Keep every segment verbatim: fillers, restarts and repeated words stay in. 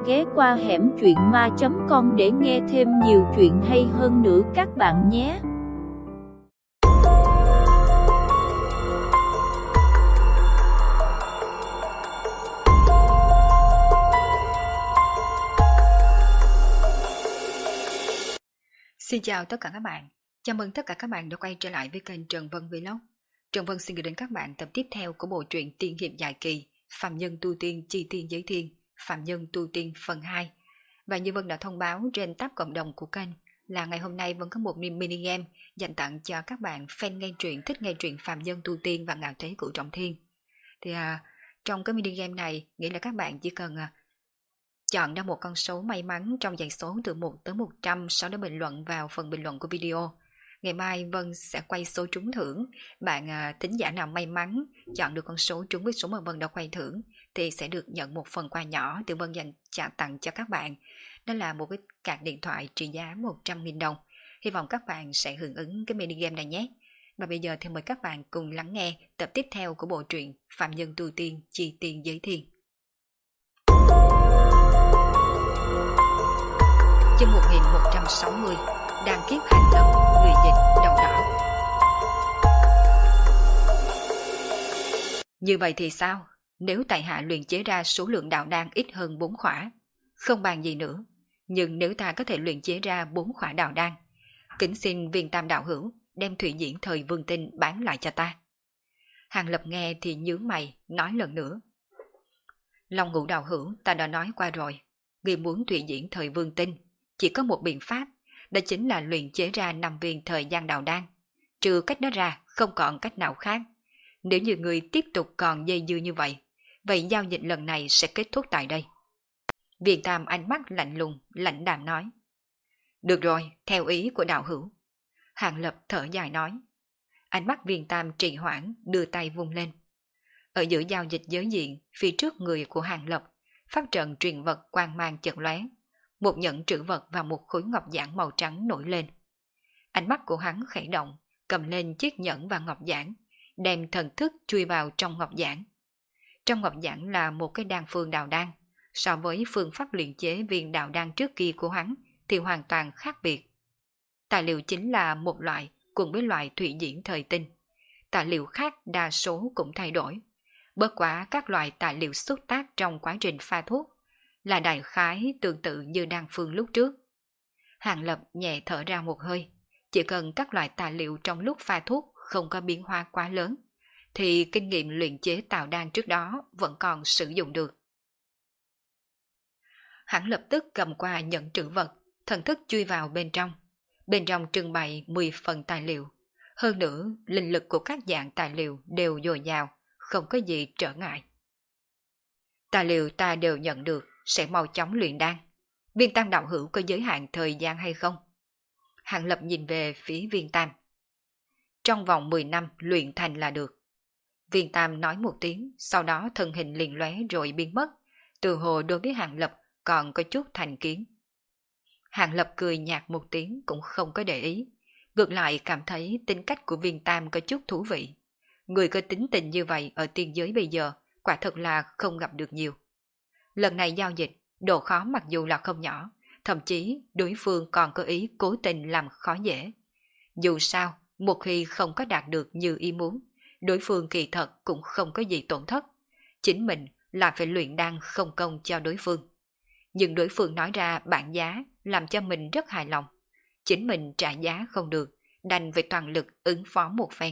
ghé qua hẻm truyện ma chấm com để nghe thêm nhiều chuyện hay hơn nữa các bạn nhé. Xin chào tất cả các bạn. Chào mừng tất cả các bạn đã quay trở lại với kênh Trần Vân Vlog. Trần Vân xin gửi đến các bạn tập tiếp theo của bộ truyện tiên hiệp dài kỳ Phạm Nhân Tu Tiên Chi Tiên Giới Thiên, Phạm Nhân Tu Tiên phần hai. Và như Vân đã thông báo trên tab cộng đồng của kênh là ngày hôm nay vẫn có một mini game dành tặng cho các bạn fan nghe truyện thích nghe truyện Phạm Nhân Tu Tiên và Ngạo Thế Cửu Trọng Thiên. Thì à, trong cái mini game này nghĩa là các bạn chỉ cần à, chọn ra một con số may mắn trong dãy số từ một tới một trăm, sau đó bình luận vào phần bình luận của video. Ngày mai Vân sẽ quay số trúng thưởng. Bạn à, thính giả nào may mắn chọn được con số trúng với số mà Vân đã quay thưởng thì sẽ được nhận một phần quà nhỏ từ Vân dành trả tặng cho các bạn. Đó là một cái card điện thoại trị giá một trăm nghìn đồng. Hy vọng các bạn sẽ hưởng ứng cái mini game này nhé. Và bây giờ thì mời các bạn cùng lắng nghe tập tiếp theo của bộ truyện Phạm Nhân Tu Tiên Chi Tiên Giới Thiên. Chương một nghìn một trăm sáu mươi, Đàn Kiếp Hành Lâm, người dịch đầu đỏ. Như vậy thì sao? Nếu tại hạ luyện chế ra số lượng đạo đan ít hơn bốn khỏa, không bàn gì nữa. Nhưng nếu ta có thể luyện chế ra bốn khỏa đạo đan, kính xin Viên Tam đạo hữu đem thủy diễn thời vương tinh bán lại cho ta. Hàng Lập nghe thì nhướng mày, nói lần nữa. Long Ngũ đạo hữu ta đã nói qua rồi, người muốn thủy diễn thời vương tinh chỉ có một biện pháp, đó chính là luyện chế ra năm viên thời gian đạo đan. Trừ cách đó ra, không còn cách nào khác. Nếu như người tiếp tục còn dây dưa như vậy, vậy giao dịch lần này sẽ kết thúc tại đây. Viên Tam ánh mắt lạnh lùng, lạnh đàm nói. Được rồi, theo ý của đạo hữu. Hàng Lập thở dài nói. Ánh mắt Viên Tam trì hoãn, đưa tay vung lên. Ở giữa giao dịch giới diện, phía trước người của Hàng Lập, pháp trận truyền vật quang mang chợt lóe. Một nhẫn trữ vật và một khối ngọc giản màu trắng nổi lên. Ánh mắt của hắn khẽ động, cầm lên chiếc nhẫn và ngọc giản, đem thần thức chui vào trong ngọc giản. Trong ngọc giản là một cái đan phương đạo đan, so với phương pháp luyện chế viên đạo đan trước kia của hắn thì hoàn toàn khác biệt. Tài liệu chính là một loại cùng với loại thủy diễn thời tinh. Tài liệu khác đa số cũng thay đổi. Bất quá các loại tài liệu xuất tác trong quá trình pha thuốc là đại khái tương tự như đan phương lúc trước. Hàng Lập nhẹ thở ra một hơi. Chỉ cần các loại tài liệu trong lúc pha thuốc không có biến hóa quá lớn, thì kinh nghiệm luyện chế tạo đan trước đó vẫn còn sử dụng được. Hắn lập tức cầm qua nhẫn trữ vật, thần thức chui vào bên trong. Bên trong trưng bày mười phần tài liệu. Hơn nữa, linh lực của các dạng tài liệu đều dồi dào, không có gì trở ngại. Tài liệu ta đều nhận được, sẽ mau chóng luyện đan. Viên Tam đạo hữu có giới hạn thời gian hay không? Hàng Lập nhìn về phía Viên Tam. Trong vòng mười năm luyện thành là được. Viên Tam nói một tiếng, sau đó thân hình liền lóe rồi biến mất. Từ hồ đối với Hàng Lập còn có chút thành kiến. Hàng Lập cười nhạt một tiếng cũng không có để ý. Ngược lại cảm thấy tính cách của Viên Tam có chút thú vị. Người có tính tình như vậy ở tiên giới bây giờ quả thật là không gặp được nhiều. Lần này giao dịch, độ khó mặc dù là không nhỏ, thậm chí đối phương còn có ý cố tình làm khó dễ. Dù sao, một khi không có đạt được như ý muốn, đối phương kỳ thật cũng không có gì tổn thất. Chính mình là phải luyện đan không công cho đối phương. Nhưng đối phương nói ra bản giá làm cho mình rất hài lòng. Chính mình trả giá không được, đành phải toàn lực ứng phó một phen.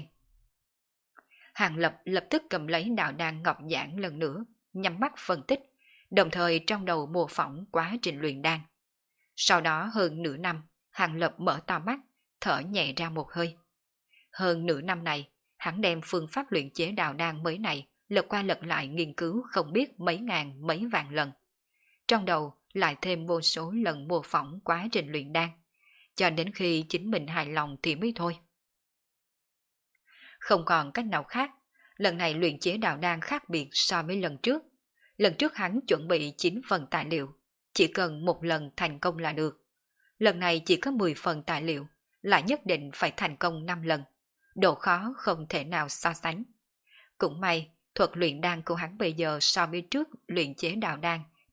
Hàng Lập lập tức cầm lấy đạo đan ngọc giản lần nữa, nhắm mắt phân tích, đồng thời trong đầu mô phỏng quá trình luyện đan. Sau đó hơn nửa năm, Hàng Lập mở to mắt, thở nhẹ ra một hơi. Hơn nửa năm này, hắn đem phương pháp luyện chế đạo đan mới này lật qua lật lại nghiên cứu không biết mấy ngàn mấy vạn lần. Trong đầu lại thêm vô số lần mô phỏng quá trình luyện đan, cho đến khi chính mình hài lòng thì mới thôi. Không còn cách nào khác, lần này luyện chế đạo đan khác biệt so với lần trước. Lần trước hắn chuẩn bị chín phần tài liệu, chỉ cần một lần thành công là được. Lần này chỉ có mười phần tài liệu, lại nhất định phải thành công năm lần. Độ khó không thể nào so sánh. Cũng may, thuật luyện đan của hắn bây giờ so với trước luyện chế đạo đan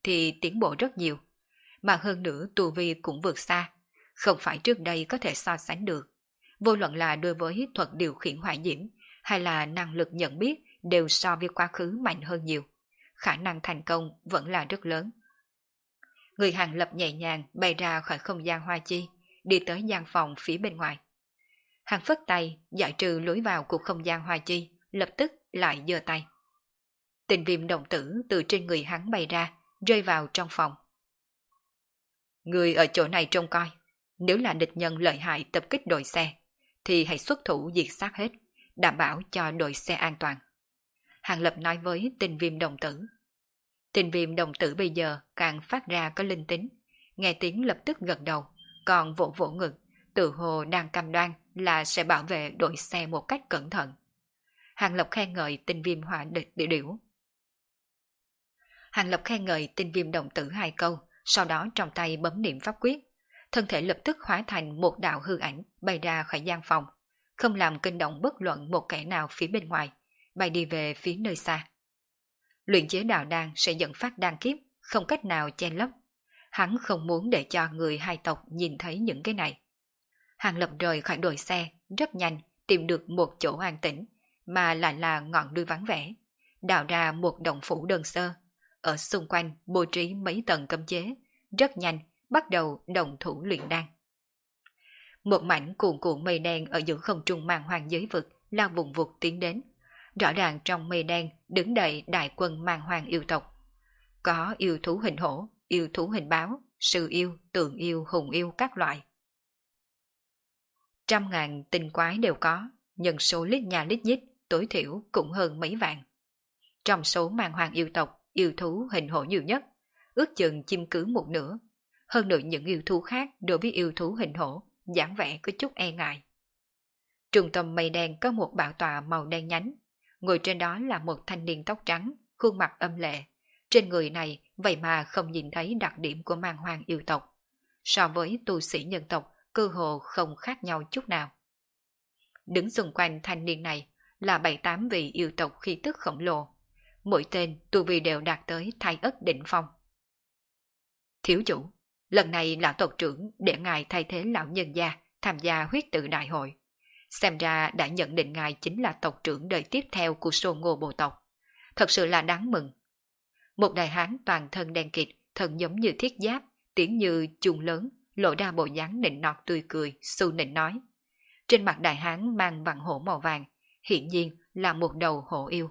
thì tiến bộ rất nhiều, mà hơn nữa tu vi cũng vượt xa, không phải trước đây có thể so sánh được. Vô luận là đối với thuật điều khiển hỏa diễm hay là năng lực nhận biết đều so với quá khứ mạnh hơn nhiều. Khả năng thành công vẫn là rất lớn. Người Hàng Lập nhẹ nhàng bay ra khỏi không gian hoa chi, đi tới gian phòng phía bên ngoài. Hàng phất tay giải trừ lối vào của không gian hoa chi, lập tức lại giơ tay. Tình viêm đồng tử từ trên người hắn bay ra, rơi vào trong phòng. Người ở chỗ này trông coi, nếu là địch nhân lợi hại tập kích đội xe, thì hãy xuất thủ diệt sát hết, đảm bảo cho đội xe an toàn. Hàng Lập nói với tình viêm đồng tử. Tình viêm đồng tử bây giờ càng phát ra có linh tính, nghe tiếng lập tức gật đầu, còn vỗ vỗ ngực, tự hồ đang cam đoan là sẽ bảo vệ đội xe một cách cẩn thận. Hàng Lập khen ngợi tình viêm hỏa địch địa điểu. Hàng Lập khen ngợi tình viêm đồng tử hai câu, sau đó trong tay bấm niệm pháp quyết, thân thể lập tức hóa thành một đạo hư ảnh bay ra khỏi gian phòng, không làm kinh động bất luận một kẻ nào phía bên ngoài, bay đi về phía nơi xa. Luyện chế đạo đan sẽ dẫn phát đan kiếp, không cách nào che lấp. Hắn không muốn để cho người hai tộc nhìn thấy những cái này. Hàng Lập rời khỏi đội xe, rất nhanh tìm được một chỗ an tĩnh, mà lại là ngọn đuôi vắng vẻ, đào ra một động phủ đơn sơ. Ở xung quanh bố trí mấy tầng cấm chế, rất nhanh bắt đầu đồng thủ luyện đan. Một mảnh cuồn cuộn mây đen ở giữa không trung màn hoàng giới vực lao vùng vụt tiến đến. Rõ ràng trong mây đen đứng đầy đại quân màn hoàng yêu tộc. Có yêu thú hình hổ, yêu thú hình báo, sư yêu, tượng yêu, hùng yêu các loại. Trăm ngàn tinh quái đều có, nhân số lít nhà lít nhít, tối thiểu cũng hơn mấy vạn. Trong số màn hoàng yêu tộc, yêu thú hình hổ nhiều nhất, ước chừng chiếm cứ một nửa. Hơn nữa những yêu thú khác đối với yêu thú hình hổ, dáng vẻ có chút e ngại. Trung tâm mây đen có một bảo tọa màu đen nhánh, ngồi trên đó là một thanh niên tóc trắng, khuôn mặt âm lệ. Trên người này vậy mà không nhìn thấy đặc điểm của màn hoàng yêu tộc. So với tu sĩ nhân tộc, cơ hồ không khác nhau chút nào. Đứng xung quanh thanh niên này là bảy tám vị yêu tộc khí tức khổng lồ. Mỗi tên tu vi đều đạt tới thái ất đỉnh phong. Thiếu chủ, lần này lão tộc trưởng để ngài thay thế lão nhân gia tham gia huyết tự đại hội. Xem ra đã nhận định ngài chính là tộc trưởng đời tiếp theo của Sô Ngô bộ tộc. Thật sự là đáng mừng. Một đại hán toàn thân đen kịt, thân giống như thiết giáp, tiếng như chuông lớn, lộ ra bộ dáng nịnh nọt tươi cười, su nịnh nói. Trên mặt đại hán mang vặn hổ màu vàng, hiển nhiên là một đầu hổ yêu.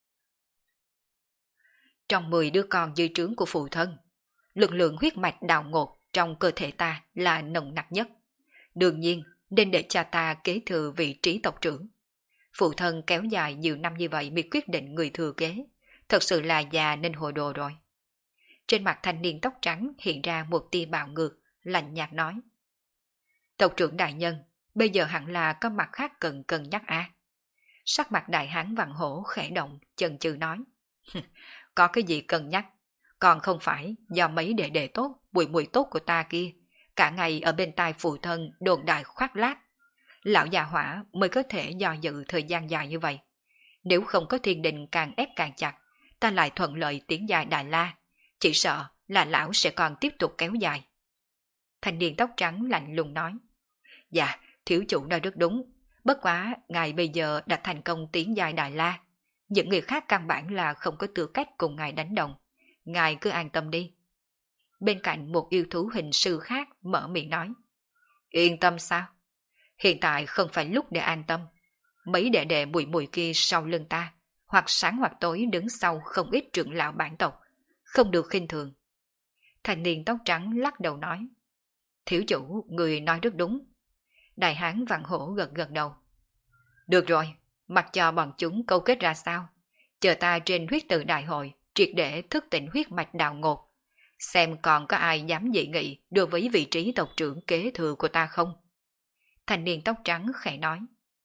Trong mười đứa con dưới trướng của phụ thân, lực lượng huyết mạch đào ngột trong cơ thể ta là nồng nặc nhất. Đương nhiên, nên để cha ta kế thừa vị trí tộc trưởng. Phụ thân kéo dài nhiều năm như vậy mới quyết định người thừa kế, thật sự là già nên hồ đồ rồi. Trên mặt thanh niên tóc trắng hiện ra một tia bạo ngược, lạnh nhạt nói. Tộc trưởng đại nhân, bây giờ hẳn là có mặt khác cần cân nhắc à? Sắc mặt đại hán vặn hổ khẽ động, chần chừ nói. Có cái gì cần nhắc, còn không phải do mấy đệ đệ tốt, bụi mùi tốt của ta kia, cả ngày ở bên tai phụ thân đồn đại khoác lác. Lão già hỏa mới có thể dò dự thời gian dài như vậy. Nếu không có thiên đình càng ép càng chặt, ta lại thuận lợi tiến dài Đại La, chỉ sợ là lão sẽ còn tiếp tục kéo dài. Thanh niên tóc trắng lạnh lùng nói. Dạ, thiếu chủ nói rất đúng, bất quá ngài bây giờ đã thành công tiến dài Đại La. Những người khác căn bản là không có tư cách cùng ngài đánh đồng. Ngài cứ an tâm đi. Bên cạnh một yêu thú hình sư khác mở miệng nói. Yên tâm sao? Hiện tại không phải lúc để an tâm. Mấy đệ đệ mùi mùi kia sau lưng ta, hoặc sáng hoặc tối đứng sau không ít trưởng lão bản tộc, không được khinh thường. Thanh niên tóc trắng lắc đầu nói. Thiếu chủ, người nói rất đúng. Đại hán vặn hổ gật gật đầu. Được rồi, mặc cho bọn chúng câu kết ra sao, chờ ta trên huyết tự đại hội triệt để thức tỉnh huyết mạch đào ngột, xem còn có ai dám dị nghị đối với vị trí tộc trưởng kế thừa của ta không. Thanh niên tóc trắng khẽ nói.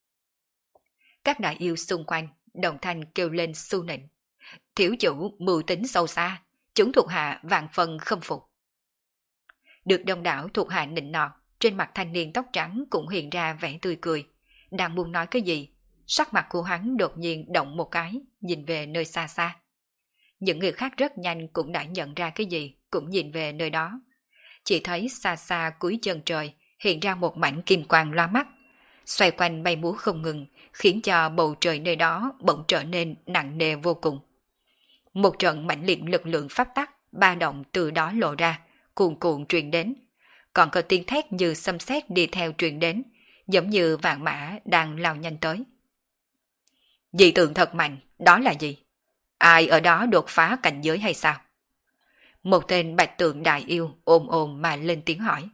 Các đại yêu xung quanh đồng thanh kêu lên su nịnh. Thiếu chủ mưu tính sâu xa, chúng thuộc hạ vạn phần khâm phục. Được đông đảo thuộc hạ nịnh nọt, trên mặt thanh niên tóc trắng cũng hiện ra vẻ tươi cười. Đang muốn nói cái gì, sắc mặt của hắn đột nhiên động một cái, nhìn về nơi xa xa. Những người khác rất nhanh cũng đã nhận ra cái gì, cũng nhìn về nơi đó. Chỉ thấy xa xa cuối chân trời hiện ra một mảnh kim quang loa mắt, xoay quanh bay múa không ngừng, khiến cho bầu trời nơi đó bỗng trở nên nặng nề vô cùng. Một trận mãnh liệt lực lượng pháp tắc ba động từ đó lộ ra, cuồn cuộn truyền đến. Còn có tiếng thét như xâm xét đi theo truyền đến, giống như vạn mã đang lao nhanh tới. Dị tượng thật mạnh, đó là gì? Ai ở đó đột phá cảnh giới hay sao? Một tên bạch tượng đại yêu ôm ôm mà lên tiếng hỏi.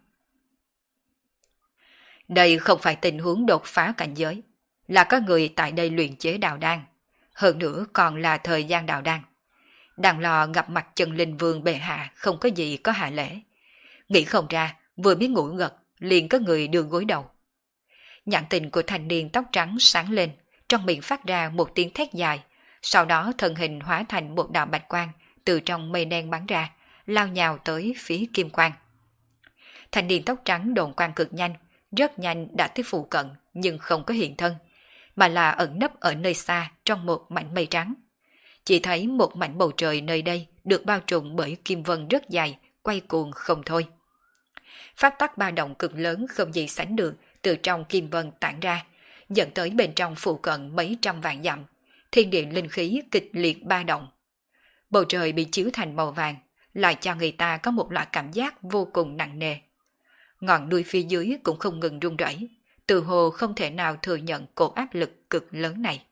Đây không phải tình huống đột phá cảnh giới, là có người tại đây luyện chế đạo đan, hơn nữa còn là thời gian đạo đan. Đang lo gặp mặt chân linh vương bệ hạ không có gì có hạ lễ. Nghĩ không ra, vừa mới ngủ gật, liền có người đưa gối đầu. Nhãn tình của thanh niên tóc trắng sáng lên, trong miệng phát ra một tiếng thét dài, sau đó thân hình hóa thành một đạo bạch quang từ trong mây đen bắn ra, lao nhào tới phía kim quang. Thanh niên tóc trắng đồn quang cực nhanh, rất nhanh đã tới phụ cận nhưng không có hiện thân, mà là ẩn nấp ở nơi xa trong một mảnh mây trắng. Chỉ thấy một mảnh bầu trời nơi đây được bao trùm bởi kim vân rất dài, quay cuồng không thôi. Pháp tắc ba động cực lớn không gì sánh được từ trong kim vân tản ra, dẫn tới bên trong phụ cận mấy trăm vạn dặm, thiên địa linh khí kịch liệt ba động. Bầu trời bị chiếu thành màu vàng, lại cho người ta có một loại cảm giác vô cùng nặng nề. Ngọn núi phía dưới cũng không ngừng rung rẩy, từ hồ không thể nào thừa nhận cỗ áp lực cực lớn này.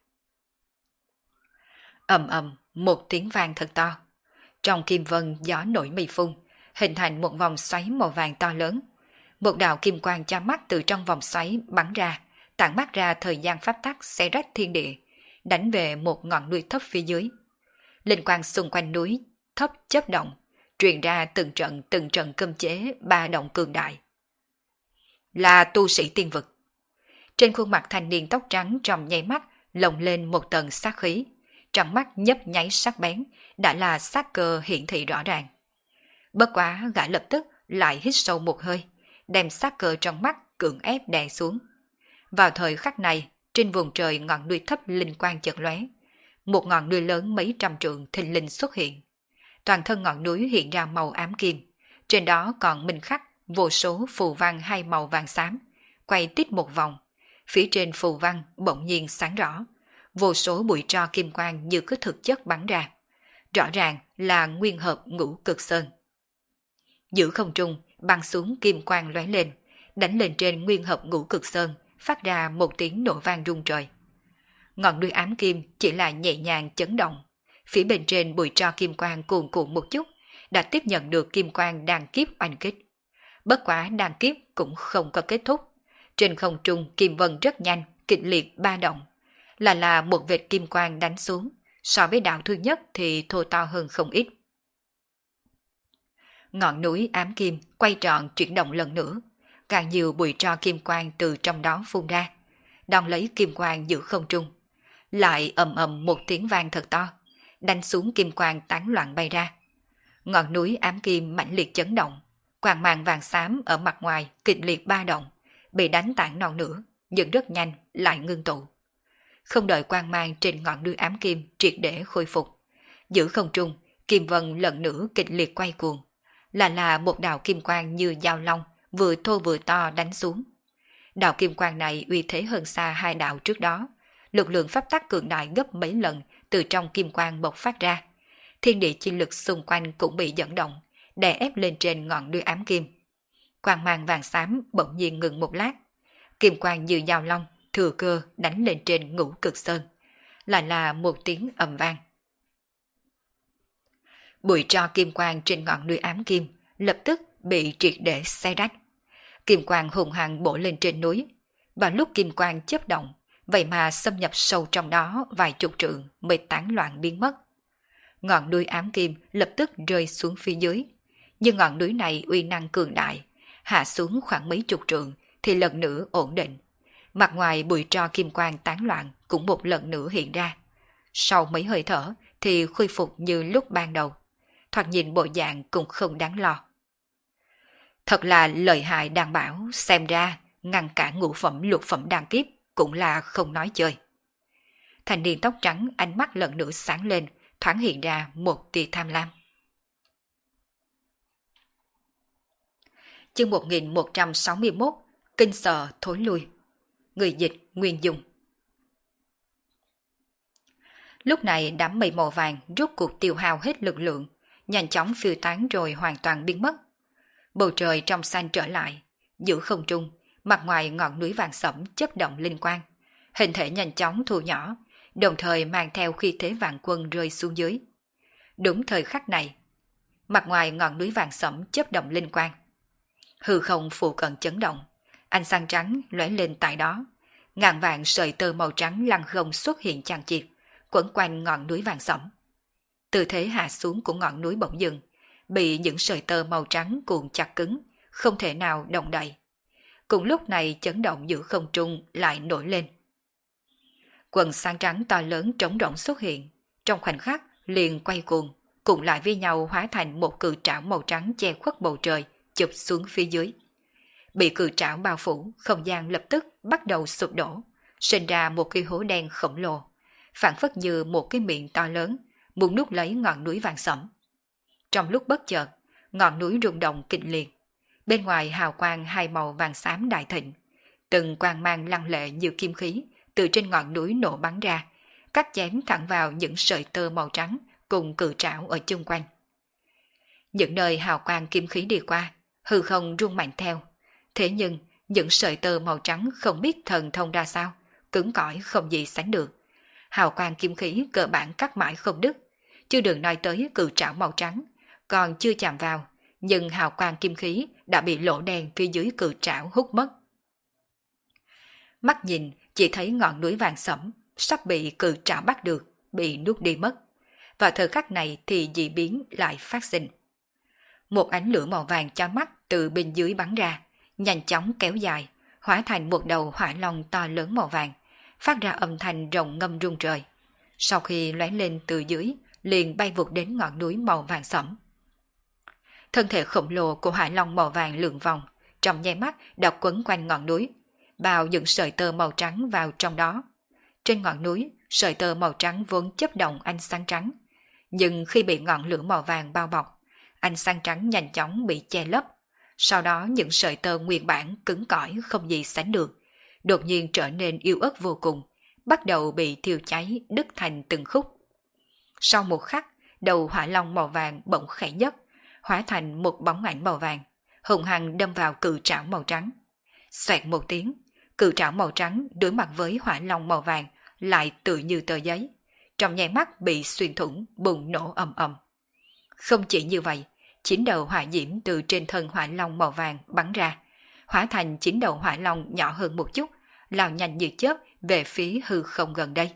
Ầm ầm, một tiếng vang thật to. Trong kim vân gió nổi mây phun, hình thành một vòng xoáy màu vàng to lớn. Một đạo kim quang cha mắt từ trong vòng xoáy bắn ra, tản mát ra thời gian pháp tắc xé rách thiên địa, đánh về một ngọn núi thấp phía dưới. Linh quang xung quanh núi thấp chớp động, truyền ra từng trận từng trận cấm chế ba động cường đại. Là tu sĩ tiên vực. Trên khuôn mặt thanh niên tóc trắng trong nháy mắt lồng lên một tầng sát khí, trong mắt nhấp nháy sắc bén, đã là sát cơ hiển thị rõ ràng. Bất quá gã lập tức lại hít sâu một hơi, đem sát cơ trong mắt cưỡng ép đè xuống. Vào thời khắc này, trên vùng trời ngọn núi thấp linh quang chợt lóe, một ngọn núi lớn mấy trăm trượng thình lình xuất hiện. Toàn thân ngọn núi hiện ra màu ám kim, trên đó còn minh khắc vô số phù văn hai màu vàng xám, quay tít một vòng. Phía trên phù văn bỗng nhiên sáng rõ, vô số bụi tro kim quang như có thực chất bắn ra. Rõ ràng là nguyên hợp ngũ cực sơn. Giữa không trung, băng xuống kim quang lóe lên, đánh lên trên nguyên hợp ngũ cực sơn, phát ra một tiếng nổ vang rung trời. Ngọn núi ám kim chỉ là nhẹ nhàng chấn động, phía bên trên bụi tro kim quang cuồn cuộn một chút, đã tiếp nhận được kim quang đan kiếp oanh kích. Bất quá đan kiếp cũng không có kết thúc. Trên không trung kim vân rất nhanh, kịch liệt ba động, là là một vệt kim quang đánh xuống, so với đạo thứ nhất thì thô to hơn không ít. Ngọn núi ám kim quay tròn chuyển động lần nữa, càng nhiều bụi tro kim quang từ trong đó phun ra, đón lấy kim quang giữa không trung. Lại ầm ầm một tiếng vang thật to, đánh xuống kim quang tán loạn bay ra. Ngọn núi ám kim mãnh liệt chấn động, quang mang vàng xám ở mặt ngoài kịch liệt ba động, bị đánh tản non nữa, nhưng rất nhanh lại ngưng tụ. Không đợi quang mang trên ngọn núi ám kim triệt để khôi phục, giữa không trung kim vân lần nữa kịch liệt quay cuồng, là là một đạo kim quang như dao long vừa thô vừa to đánh xuống. Đạo kim quang này uy thế hơn xa hai đạo trước đó, lực lượng pháp tắc cường đại gấp mấy lần từ trong kim quang bộc phát ra. Thiên địa chi lực xung quanh cũng bị dẫn động, đè ép lên trên ngọn núi ám kim. Quang mang vàng xám bỗng nhiên ngừng một lát, kim quang như dao long thừa cơ đánh lên trên ngũ cực sơn, lại là một tiếng ầm vang. Bụi tro kim quang trên ngọn núi ám kim lập tức bị triệt để xé rách. Kim quang hùng hăng bổ lên trên núi, và lúc kim quang chớp động, vậy mà xâm nhập sâu trong đó vài chục trượng mới tán loạn biến mất. Ngọn núi ám kim lập tức rơi xuống phía dưới, nhưng ngọn núi này uy năng cường đại, hạ xuống khoảng mấy chục trượng thì lần nữa ổn định. Mặt ngoài bụi tro kim quang tán loạn cũng một lần nữa hiện ra. Sau mấy hơi thở thì khôi phục như lúc ban đầu, thoạt nhìn bộ dạng cũng không đáng lo. Thật là lợi hại đàn bảo, xem ra ngăn cả ngũ phẩm lục phẩm đan kiếp cũng là không nói chơi. Thanh niên tóc trắng ánh mắt lần nữa sáng lên, thoáng hiện ra một tia tham lam. Chương một nghìn một trăm sáu mươi mốt, Kinh sợ thối lui. Người dịch Nguyên Dung. Lúc này đám mây màu vàng rốt cuộc tiêu hao hết lực lượng, nhanh chóng phiêu tán rồi hoàn toàn biến mất. Bầu trời trong xanh trở lại, giữa không trung, mặt ngoài ngọn núi vàng sẫm chớp động linh quang, hình thể nhanh chóng thu nhỏ, đồng thời mang theo khí thế vạn quân rơi xuống dưới. Đúng thời khắc này, mặt ngoài ngọn núi vàng sẫm chớp động linh quang, hư không phụ cận chấn động, ánh sáng trắng lóe lên tại đó, ngàn vạn sợi tơ màu trắng lăng không xuất hiện chằng chịt, quấn quanh ngọn núi vàng sẫm. Tư thế hạ xuống của ngọn núi bỗng dừng, bị những sợi tơ màu trắng cuộn chặt cứng, không thể nào động đậy. Cùng lúc này chấn động giữa không trung lại nổi lên. Quần sáng trắng to lớn trống rỗng xuất hiện, trong khoảnh khắc liền quay cuồng, cùng lại với nhau hóa thành một cự trảo màu trắng che khuất bầu trời, chụp xuống phía dưới. Bị cự trảo bao phủ, không gian lập tức bắt đầu sụp đổ, sinh ra một cái hố đen khổng lồ, phản phất như một cái miệng to lớn, muốn nuốt lấy ngọn núi vàng sẫm. Trong lúc bất chợt, ngọn núi rung động kịch liệt, bên ngoài hào quang hai màu vàng xám đại thịnh, từng quang mang lăng lệ như kim khí từ trên ngọn núi nổ bắn ra, cắt chém thẳng vào những sợi tơ màu trắng cùng cự trảo ở chung quanh. Những nơi hào quang kim khí đi qua, hư không rung mạnh theo. Thế nhưng, những sợi tơ màu trắng không biết thần thông ra sao, cứng cỏi không gì sánh được. Hào quang kim khí cơ bản cắt mãi không đứt, chưa đừng nói tới cự trảo màu trắng, còn chưa chạm vào, nhưng hào quang kim khí đã bị lỗ đen phía dưới cự trảo hút mất. Mắt nhìn, chỉ thấy ngọn núi vàng sẫm sắp bị cự trảo bắt được, bị nuốt đi mất. Và thời khắc này thì dị biến lại phát sinh. Một ánh lửa màu vàng chói mắt từ bên dưới bắn ra, nhanh chóng kéo dài, hóa thành một đầu hỏa long to lớn màu vàng, phát ra âm thanh rồng ngâm rung trời. Sau khi lóe lên từ dưới, liền bay vụt đến ngọn núi màu vàng sẫm. Thân thể khổng lồ của hỏa long màu vàng lượn vòng, trong nháy mắt đã quấn quanh ngọn núi, bao những sợi tơ màu trắng vào trong đó. Trên ngọn núi, sợi tơ màu trắng vốn chớp động ánh sáng trắng, nhưng khi bị ngọn lửa màu vàng bao bọc, ánh sáng trắng nhanh chóng bị che lấp. Sau đó những sợi tơ nguyên bản cứng cỏi không gì sánh được, đột nhiên trở nên yếu ớt vô cùng, bắt đầu bị thiêu cháy đứt thành từng khúc. Sau một khắc, đầu hỏa long màu vàng bỗng khẽ nhấc, hóa thành một bóng ảnh màu vàng, hùng hăng đâm vào cự trảo màu trắng. Xoẹt một tiếng, cự trảo màu trắng đối mặt với hỏa long màu vàng lại tự như tờ giấy, trong nháy mắt bị xuyên thủng, bùng nổ ầm ầm. Không chỉ như vậy, chín đầu hỏa diễm từ trên thân hỏa long màu vàng bắn ra, hóa thành chín đầu hỏa long nhỏ hơn một chút, lao nhanh như chớp về phía hư không gần đây.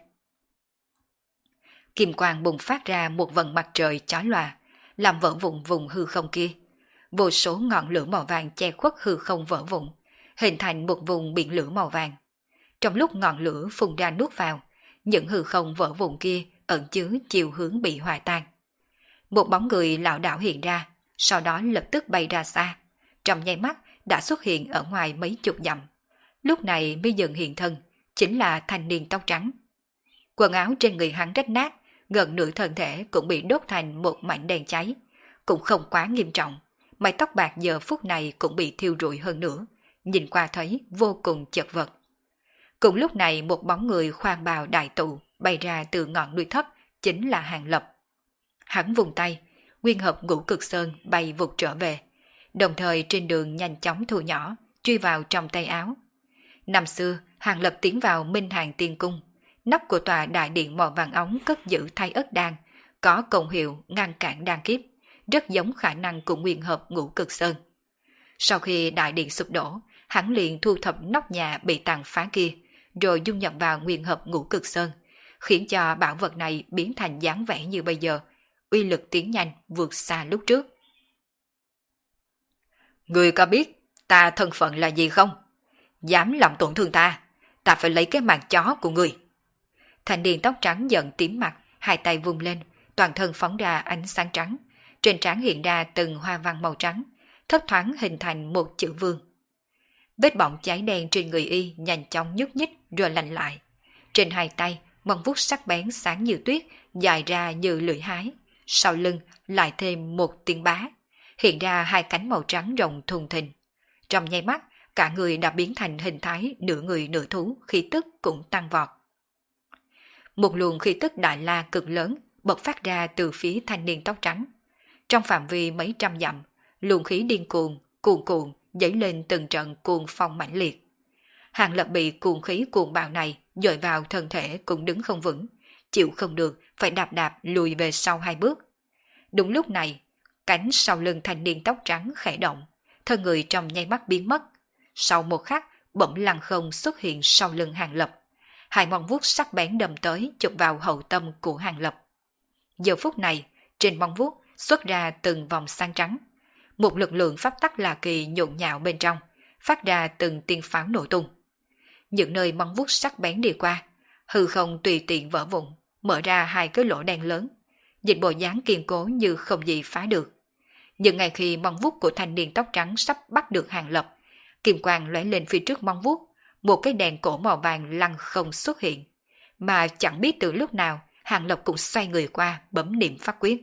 Kim quang bùng phát ra một vầng mặt trời chói lòa, làm vỡ vụn vùng hư không kia. Vô số ngọn lửa màu vàng che khuất hư không vỡ vụn, hình thành một vùng biển lửa màu vàng. Trong lúc ngọn lửa phun ra nuốt vào, những hư không vỡ vụn kia ẩn chứa chiều hướng bị hòa tan. Một bóng người lảo đảo hiện ra, sau đó lập tức bay ra xa, trong nháy mắt đã xuất hiện ở ngoài mấy chục dặm. Lúc này mới dần hiện thân, chính là thanh niên tóc trắng. Quần áo trên người hắn rách nát, gần nửa thân thể cũng bị đốt thành một mảnh đèn cháy, cũng không quá nghiêm trọng. Mái tóc bạc giờ phút này cũng bị thiêu rụi hơn nữa, nhìn qua thấy vô cùng chật vật. Cùng lúc này một bóng người khoan bào đại tụ bay ra từ ngọn núi thấp, chính là Hàng Lập. Hắn vùng tay, nguyên hợp ngũ cực sơn bay vụt trở về, đồng thời trên đường nhanh chóng thu nhỏ, truy vào trong tay áo. Năm xưa, Hàng Lập tiến vào Minh Hàng Tiên Cung, nắp của tòa đại điện màu vàng ống cất giữ thay ất đan, có công hiệu ngăn cản đan kiếp, rất giống khả năng của nguyên hợp ngũ cực sơn. Sau khi đại điện sụp đổ, hắn liền thu thập nóc nhà bị tàn phá kia, rồi dung nhập vào nguyên hợp ngũ cực sơn, khiến cho bảo vật này biến thành dáng vẻ như bây giờ, uy lực tiến nhanh vượt xa lúc trước. Người có biết ta thân phận là gì không? Dám làm tổn thương ta, ta phải lấy cái màn chó của người. Thanh niên tóc trắng giận tím mặt, hai tay vung lên, toàn thân phóng ra ánh sáng trắng, trên trán hiện ra từng hoa văn màu trắng, thấp thoáng hình thành một chữ vương. Vết bỏng cháy đen trên người y nhanh chóng nhúc nhích rồi lành lại. Trên hai tay, móng vuốt sắc bén sáng như tuyết, dài ra như lưỡi hái, sau lưng lại thêm một tiếng bá, hiện ra hai cánh màu trắng rộng thùng thình. Trong nháy mắt, cả người đã biến thành hình thái nửa người nửa thú, khí tức cũng tăng vọt. Một luồng khí tức Đại La cực lớn bộc phát ra từ phía thanh niên tóc trắng. Trong phạm vi mấy trăm dặm, luồng khí điên cuồng, cuồn cuộn dấy lên từng trận cuồng phong mãnh liệt. Hàng Lập bị cuồng khí cuồng bạo này dội vào thân thể cũng đứng không vững, chịu không được phải đạp đạp lùi về sau hai bước. Đúng lúc này, cánh sau lưng thanh niên tóc trắng khẽ động, thân người trong nháy mắt biến mất. Sau một khắc, bỗng lăng không xuất hiện sau lưng Hàng Lập. Hai móng vuốt sắc bén đâm tới chụp vào hậu tâm của Hàng Lập. Giờ phút này, trên móng vuốt xuất ra từng vòng sáng trắng. Một lực lượng pháp tắc lạ kỳ nhộn nhạo bên trong, phát ra từng tiên pháo nổ tung. Những nơi móng vuốt sắc bén đi qua, hư không tùy tiện vỡ vụn, mở ra hai cái lỗ đen lớn, dịch bộ dáng kiên cố như không gì phá được. Nhưng ngay khi móng vuốt của thanh niên tóc trắng sắp bắt được Hàng Lập, kim quang lóe lên phía trước móng vuốt, một cái đèn cổ màu vàng lăng không xuất hiện, mà chẳng biết từ lúc nào Hàng Lập cũng xoay người qua bấm niệm pháp quyết.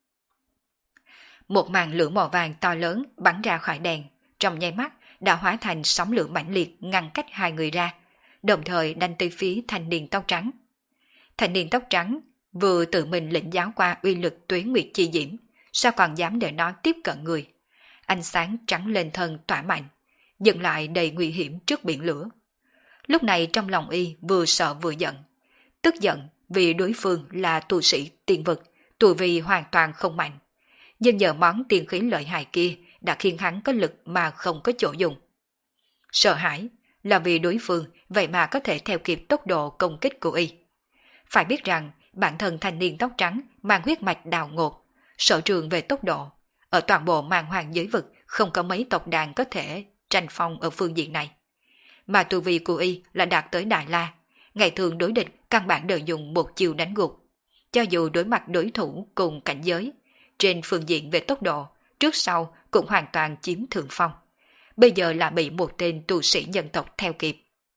Một màn lửa màu vàng to lớn bắn ra khỏi đèn, trong nháy mắt đã hóa thành sóng lửa mãnh liệt ngăn cách hai người ra, đồng thời đánh tới phía thanh niên tóc trắng. Thanh niên tóc trắng vừa tự mình lĩnh giáo qua uy lực tuế nguyệt chi diễm, sao còn dám để nó tiếp cận người? Ánh sáng trắng lên thân tỏa mạnh, dừng lại đầy nguy hiểm trước biển lửa. Lúc này trong lòng y vừa sợ vừa giận, tức giận vì đối phương là tu sĩ tiên vực, tu vi hoàn toàn không mạnh, nhưng nhờ món tiên khí lợi hại kia đã khiến hắn có lực mà không có chỗ dùng. Sợ hãi là vì đối phương vậy mà có thể theo kịp tốc độ công kích của y. Phải biết rằng bản thân thanh niên tóc trắng mang huyết mạch đào ngột, sở trường về tốc độ, ở toàn bộ màn hoàng giới vực không có mấy tộc đàn có thể tranh phong ở phương diện này. Mà tu vi của y là đạt tới Đại La, ngày thường đối địch căn bản đều dùng một chiều đánh gục. Cho dù đối mặt đối thủ cùng cảnh giới, trên phương diện về tốc độ, trước sau cũng hoàn toàn chiếm thượng phong. Bây giờ là bị một tên tu sĩ nhân tộc theo kịp.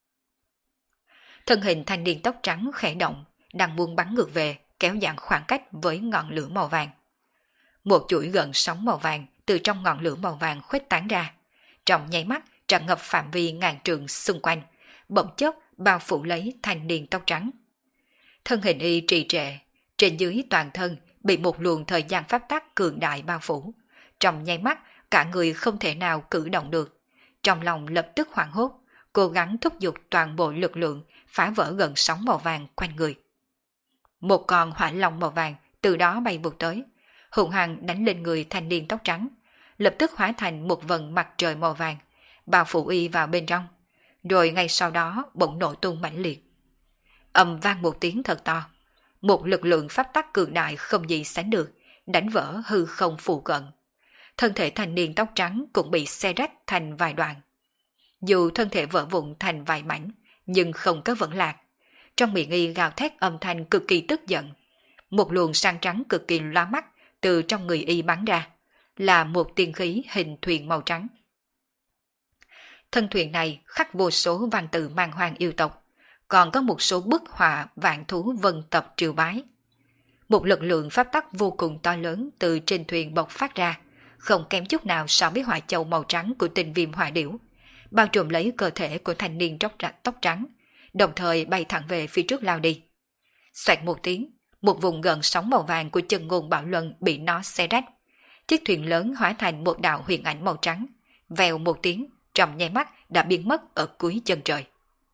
Thân hình thanh niên tóc trắng khẽ động, đang muốn bắn ngược về, kéo giãn khoảng cách với ngọn lửa màu vàng. Một chuỗi gợn sóng màu vàng từ trong ngọn lửa màu vàng khuếch tán ra, trong nháy mắt tràn ngập phạm vi ngàn trượng xung quanh, bỗng chốc bao phủ lấy thanh niên tóc trắng. Thân hình y trì trệ, trên dưới toàn thân bị một luồng thời gian pháp tắc cường đại bao phủ, trong nháy mắt cả người không thể nào cử động được. Trong lòng lập tức hoảng hốt, cố gắng thúc giục toàn bộ lực lượng phá vỡ gần sóng màu vàng quanh người. Một con hỏa long màu vàng từ đó bay vụt tới, hùng hăng đánh lên người thanh niên tóc trắng, lập tức hóa thành một vầng mặt trời màu vàng, bao phủ y vào bên trong, rồi ngay sau đó bỗng nổ tung mãnh liệt. Ầm vang một tiếng thật to, một lực lượng pháp tắc cường đại không gì sánh được, đánh vỡ hư không phụ cận. Thân thể thanh niên tóc trắng cũng bị xé rách thành vài đoạn. Dù thân thể vỡ vụn thành vài mảnh, nhưng không có vẫn lạc. Trong miệng y gào thét âm thanh cực kỳ tức giận. Một luồng sáng trắng cực kỳ lóa mắt từ trong người y bắn ra, là một tiên khí hình thuyền màu trắng. Thân thuyền này khắc vô số văn tự mang hoàng yêu tộc, còn có một số bức họa vạn thú vân tập triều bái. Một lực lượng pháp tắc vô cùng to lớn từ trên thuyền bộc phát ra, không kém chút nào so với hỏa châu màu trắng của tinh viêm hỏa điểu, bao trùm lấy cơ thể của thanh niên tóc, tóc trắng, đồng thời bay thẳng về phía trước lao đi. Xoẹt một tiếng, một vùng gần sóng màu vàng của chân ngôn bạo luân bị nó xé rách. Chiếc thuyền lớn hóa thành một đạo huyền ảnh màu trắng, vèo một tiếng, trong nháy mắt đã biến mất ở cuối chân trời.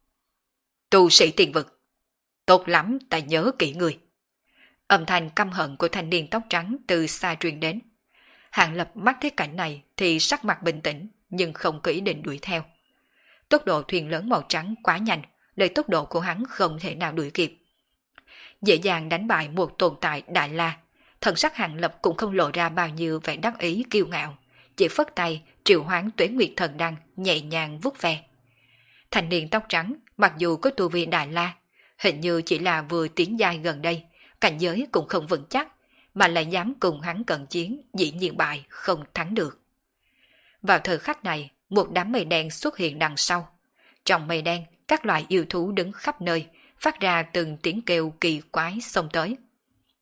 Tu sĩ tiền vực, tốt lắm, ta nhớ kỹ người. Âm thanh căm hận của thanh niên tóc trắng từ xa truyền đến. Hàng Lập mắt thấy cảnh này thì sắc mặt bình tĩnh, nhưng không có ý định đuổi theo. Tốc độ thuyền lớn màu trắng quá nhanh, lấy tốc độ của hắn không thể nào đuổi kịp. Dễ dàng đánh bại một tồn tại Đại La, thần sắc Hàng Lập cũng không lộ ra bao nhiêu vẻ đắc ý kiêu ngạo, chỉ phất tay triệu hoán Tuế Nguyệt Thần Đăng nhẹ nhàng vuốt ve. Thanh niên tóc trắng mặc dù có tu vi Đại La, hình như chỉ là vừa tiến giai gần đây, cảnh giới cũng không vững chắc, mà lại dám cùng hắn cận chiến, dĩ nhiên bại không thắng được. Vào thời khắc này, một đám mây đen xuất hiện đằng sau. Trong mây đen, các loại yêu thú đứng khắp nơi, phát ra từng tiếng kêu kỳ quái xông tới.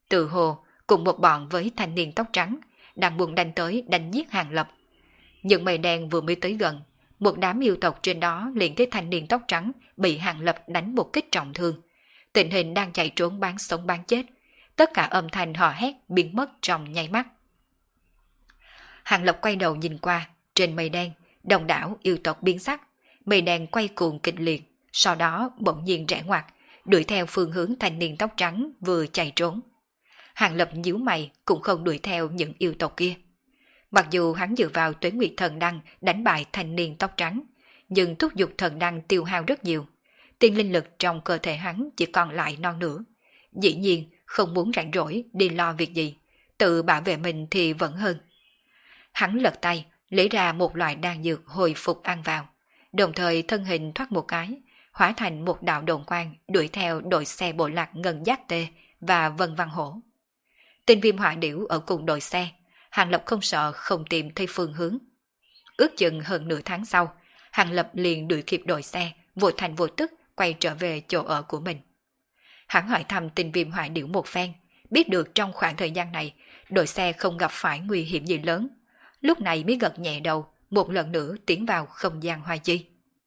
Từ hồ cùng một bọn với thanh niên tóc trắng đang buồn đánh tới đánh giết Hàng Lập. Những mây đen vừa mới tới gần, một đám yêu tộc trên đó liền thấy thanh niên tóc trắng bị Hàng Lập đánh một kích trọng thương. Tình hình đang chạy trốn bán sống bán chết, tất cả âm thanh hò hét biến mất trong nháy mắt. Hàng Lập quay đầu nhìn qua, trên mây đen, đồng đảo yêu tộc biến sắc, mây đen quay cuồng kịch liệt, sau đó bỗng nhiên rẽ ngoặt, đuổi theo phương hướng thanh niên tóc trắng vừa chạy trốn. Hàng Lập nhíu mày cũng không đuổi theo những yêu tộc kia. Mặc dù hắn dựa vào Tuế Nguyệt Thần Đăng đánh bại thanh niên tóc trắng, nhưng thúc giục thần đăng tiêu hao rất nhiều. Tiên linh lực trong cơ thể hắn chỉ còn lại non nửa. Dĩ nhiên không muốn rảnh rỗi đi lo việc gì, tự bảo vệ mình thì vẫn hơn. Hắn lật tay, lấy ra một loại đan dược hồi phục ăn vào, đồng thời thân hình thoát một cái, hóa thành một đạo đồn quang đuổi theo đội xe bộ lạc Ngân Giác Tê và Vân Văn Hổ. Tinh Viêm Hỏa Điểu ở cùng đội xe, Hàng Lập không sợ không tìm thấy phương hướng. Ước chừng hơn nửa tháng sau, Hàng Lập liền đuổi kịp đội xe, vội thành vô tức quay trở về chỗ ở của mình. Hắn hỏi thăm Tinh Viêm Hỏa Điểu một phen, biết được trong khoảng thời gian này, đội xe không gặp phải nguy hiểm gì lớn. Lúc này mới gật nhẹ đầu, một lần nữa tiến vào không gian hoa chi.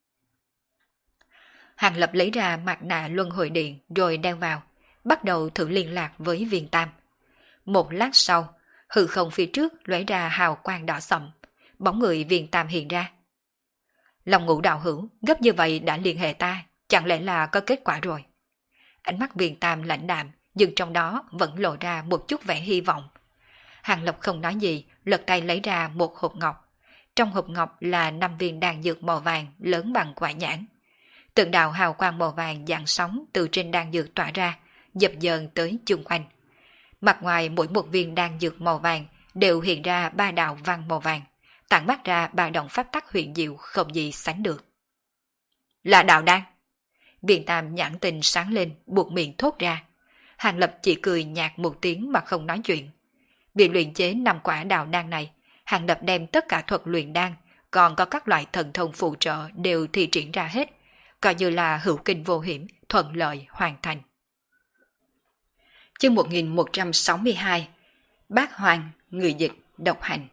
Hàng Lập lấy ra mặt nạ luân hồi điện rồi đeo vào, bắt đầu thử liên lạc với Viên Tam. Một lát sau, hư không phía trước lóe ra hào quang đỏ sậm, bóng người Viên Tam hiện ra. Lòng Ngũ đạo hữu gấp như vậy đã liên hệ ta, chẳng lẽ là có kết quả rồi? Ánh mắt Viên Tam lãnh đạm, nhưng trong đó vẫn lộ ra một chút vẻ hy vọng. Hàng Lập không nói gì, lật tay lấy ra một hộp ngọc. Trong hộp ngọc là năm viên đan dược màu vàng lớn bằng quả nhãn. Từng đạo hào quang màu vàng dạng sóng từ trên đan dược tỏa ra, dập dờn tới chung quanh. Mặt ngoài mỗi một viên đan dược màu vàng đều hiện ra ba đạo văn màu vàng, tản mát ra ba động pháp tắc huyền diệu không gì sánh được. Là đạo đan. Viên Tam nhãn tình sáng lên, buộc miệng thốt ra. Hàng Lập chỉ cười nhạt một tiếng mà không nói chuyện. Vì luyện chế năm quả đạo đan này, Hàng Lập đem tất cả thuật luyện đan, còn có các loại thần thông phụ trợ đều thi triển ra hết, coi như là hữu kinh vô hiểm, thuận lợi hoàn thành. Chương một nghìn một trăm sáu mươi hai. Bác Hoàng, người dịch, độc hành.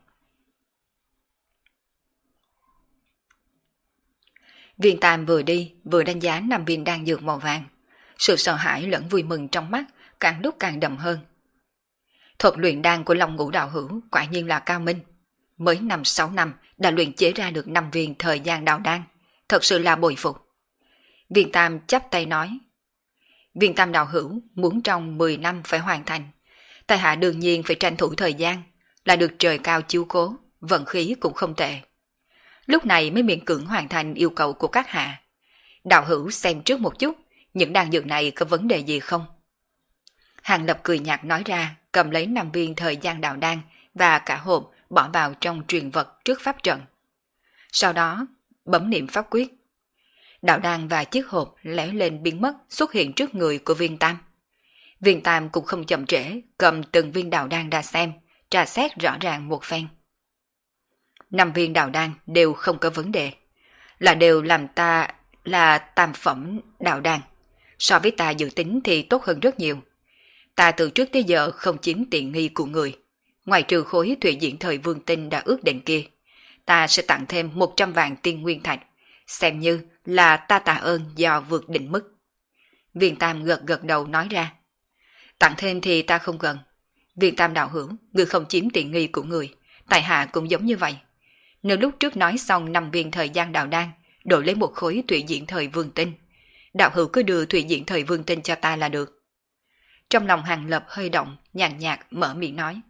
Viên Tam vừa đi vừa đánh giá năm viên đan dược màu vàng. Sự sợ hãi lẫn vui mừng trong mắt càng lúc càng đậm hơn. Thuật luyện đan của Long Ngũ đạo hữu quả nhiên là cao minh. Mới năm sáu năm đã luyện chế ra được năm viên thời gian đạo đan, thật sự là bội phục. Viên Tam chắp tay nói. Viên Tam đạo hữu muốn trong mười năm phải hoàn thành. Tại hạ đương nhiên phải tranh thủ thời gian, là được trời cao chiếu cố, vận khí cũng không tệ. Lúc này mới miễn cưỡng hoàn thành yêu cầu của các hạ. Đạo hữu xem trước một chút, những đan dược này có vấn đề gì không? Hàng Lập cười nhạt nói ra, cầm lấy năm viên thời gian đạo đan và cả hộp bỏ vào trong truyền vật trước pháp trận. Sau đó, bấm niệm pháp quyết. Đạo đan và chiếc hộp lóe lên biến mất, xuất hiện trước người của Viên Tam. Viên Tam cũng không chậm trễ, cầm từng viên đạo đan ra xem, trà xét rõ ràng một phen. Năm viên đạo đan đều không có vấn đề, là đều làm ta là tam phẩm đạo đan. So với ta dự tính thì tốt hơn rất nhiều. Ta từ trước tới giờ không chiếm tiện nghi của người. Ngoài trừ khối thủy diễn thời vương tinh đã ước định kia, ta sẽ tặng thêm một trăm vạn tiên nguyên thạch, xem như là ta tạ ơn do vượt định mức. Viên Tam gật gật đầu nói ra. Tặng thêm thì ta không cần. Viên Tam đạo hữu, người không chiếm tiện nghi của người, tại hạ cũng giống như vậy. Nếu lúc trước nói xong năm viên thời gian đạo đan, đổi lấy một khối thủy diễn thời vương tinh, đạo hữu cứ đưa thủy diễn thời vương tinh cho ta là được. Trong lòng Hàng Lập hơi động, nhàn nhạt mở miệng nói.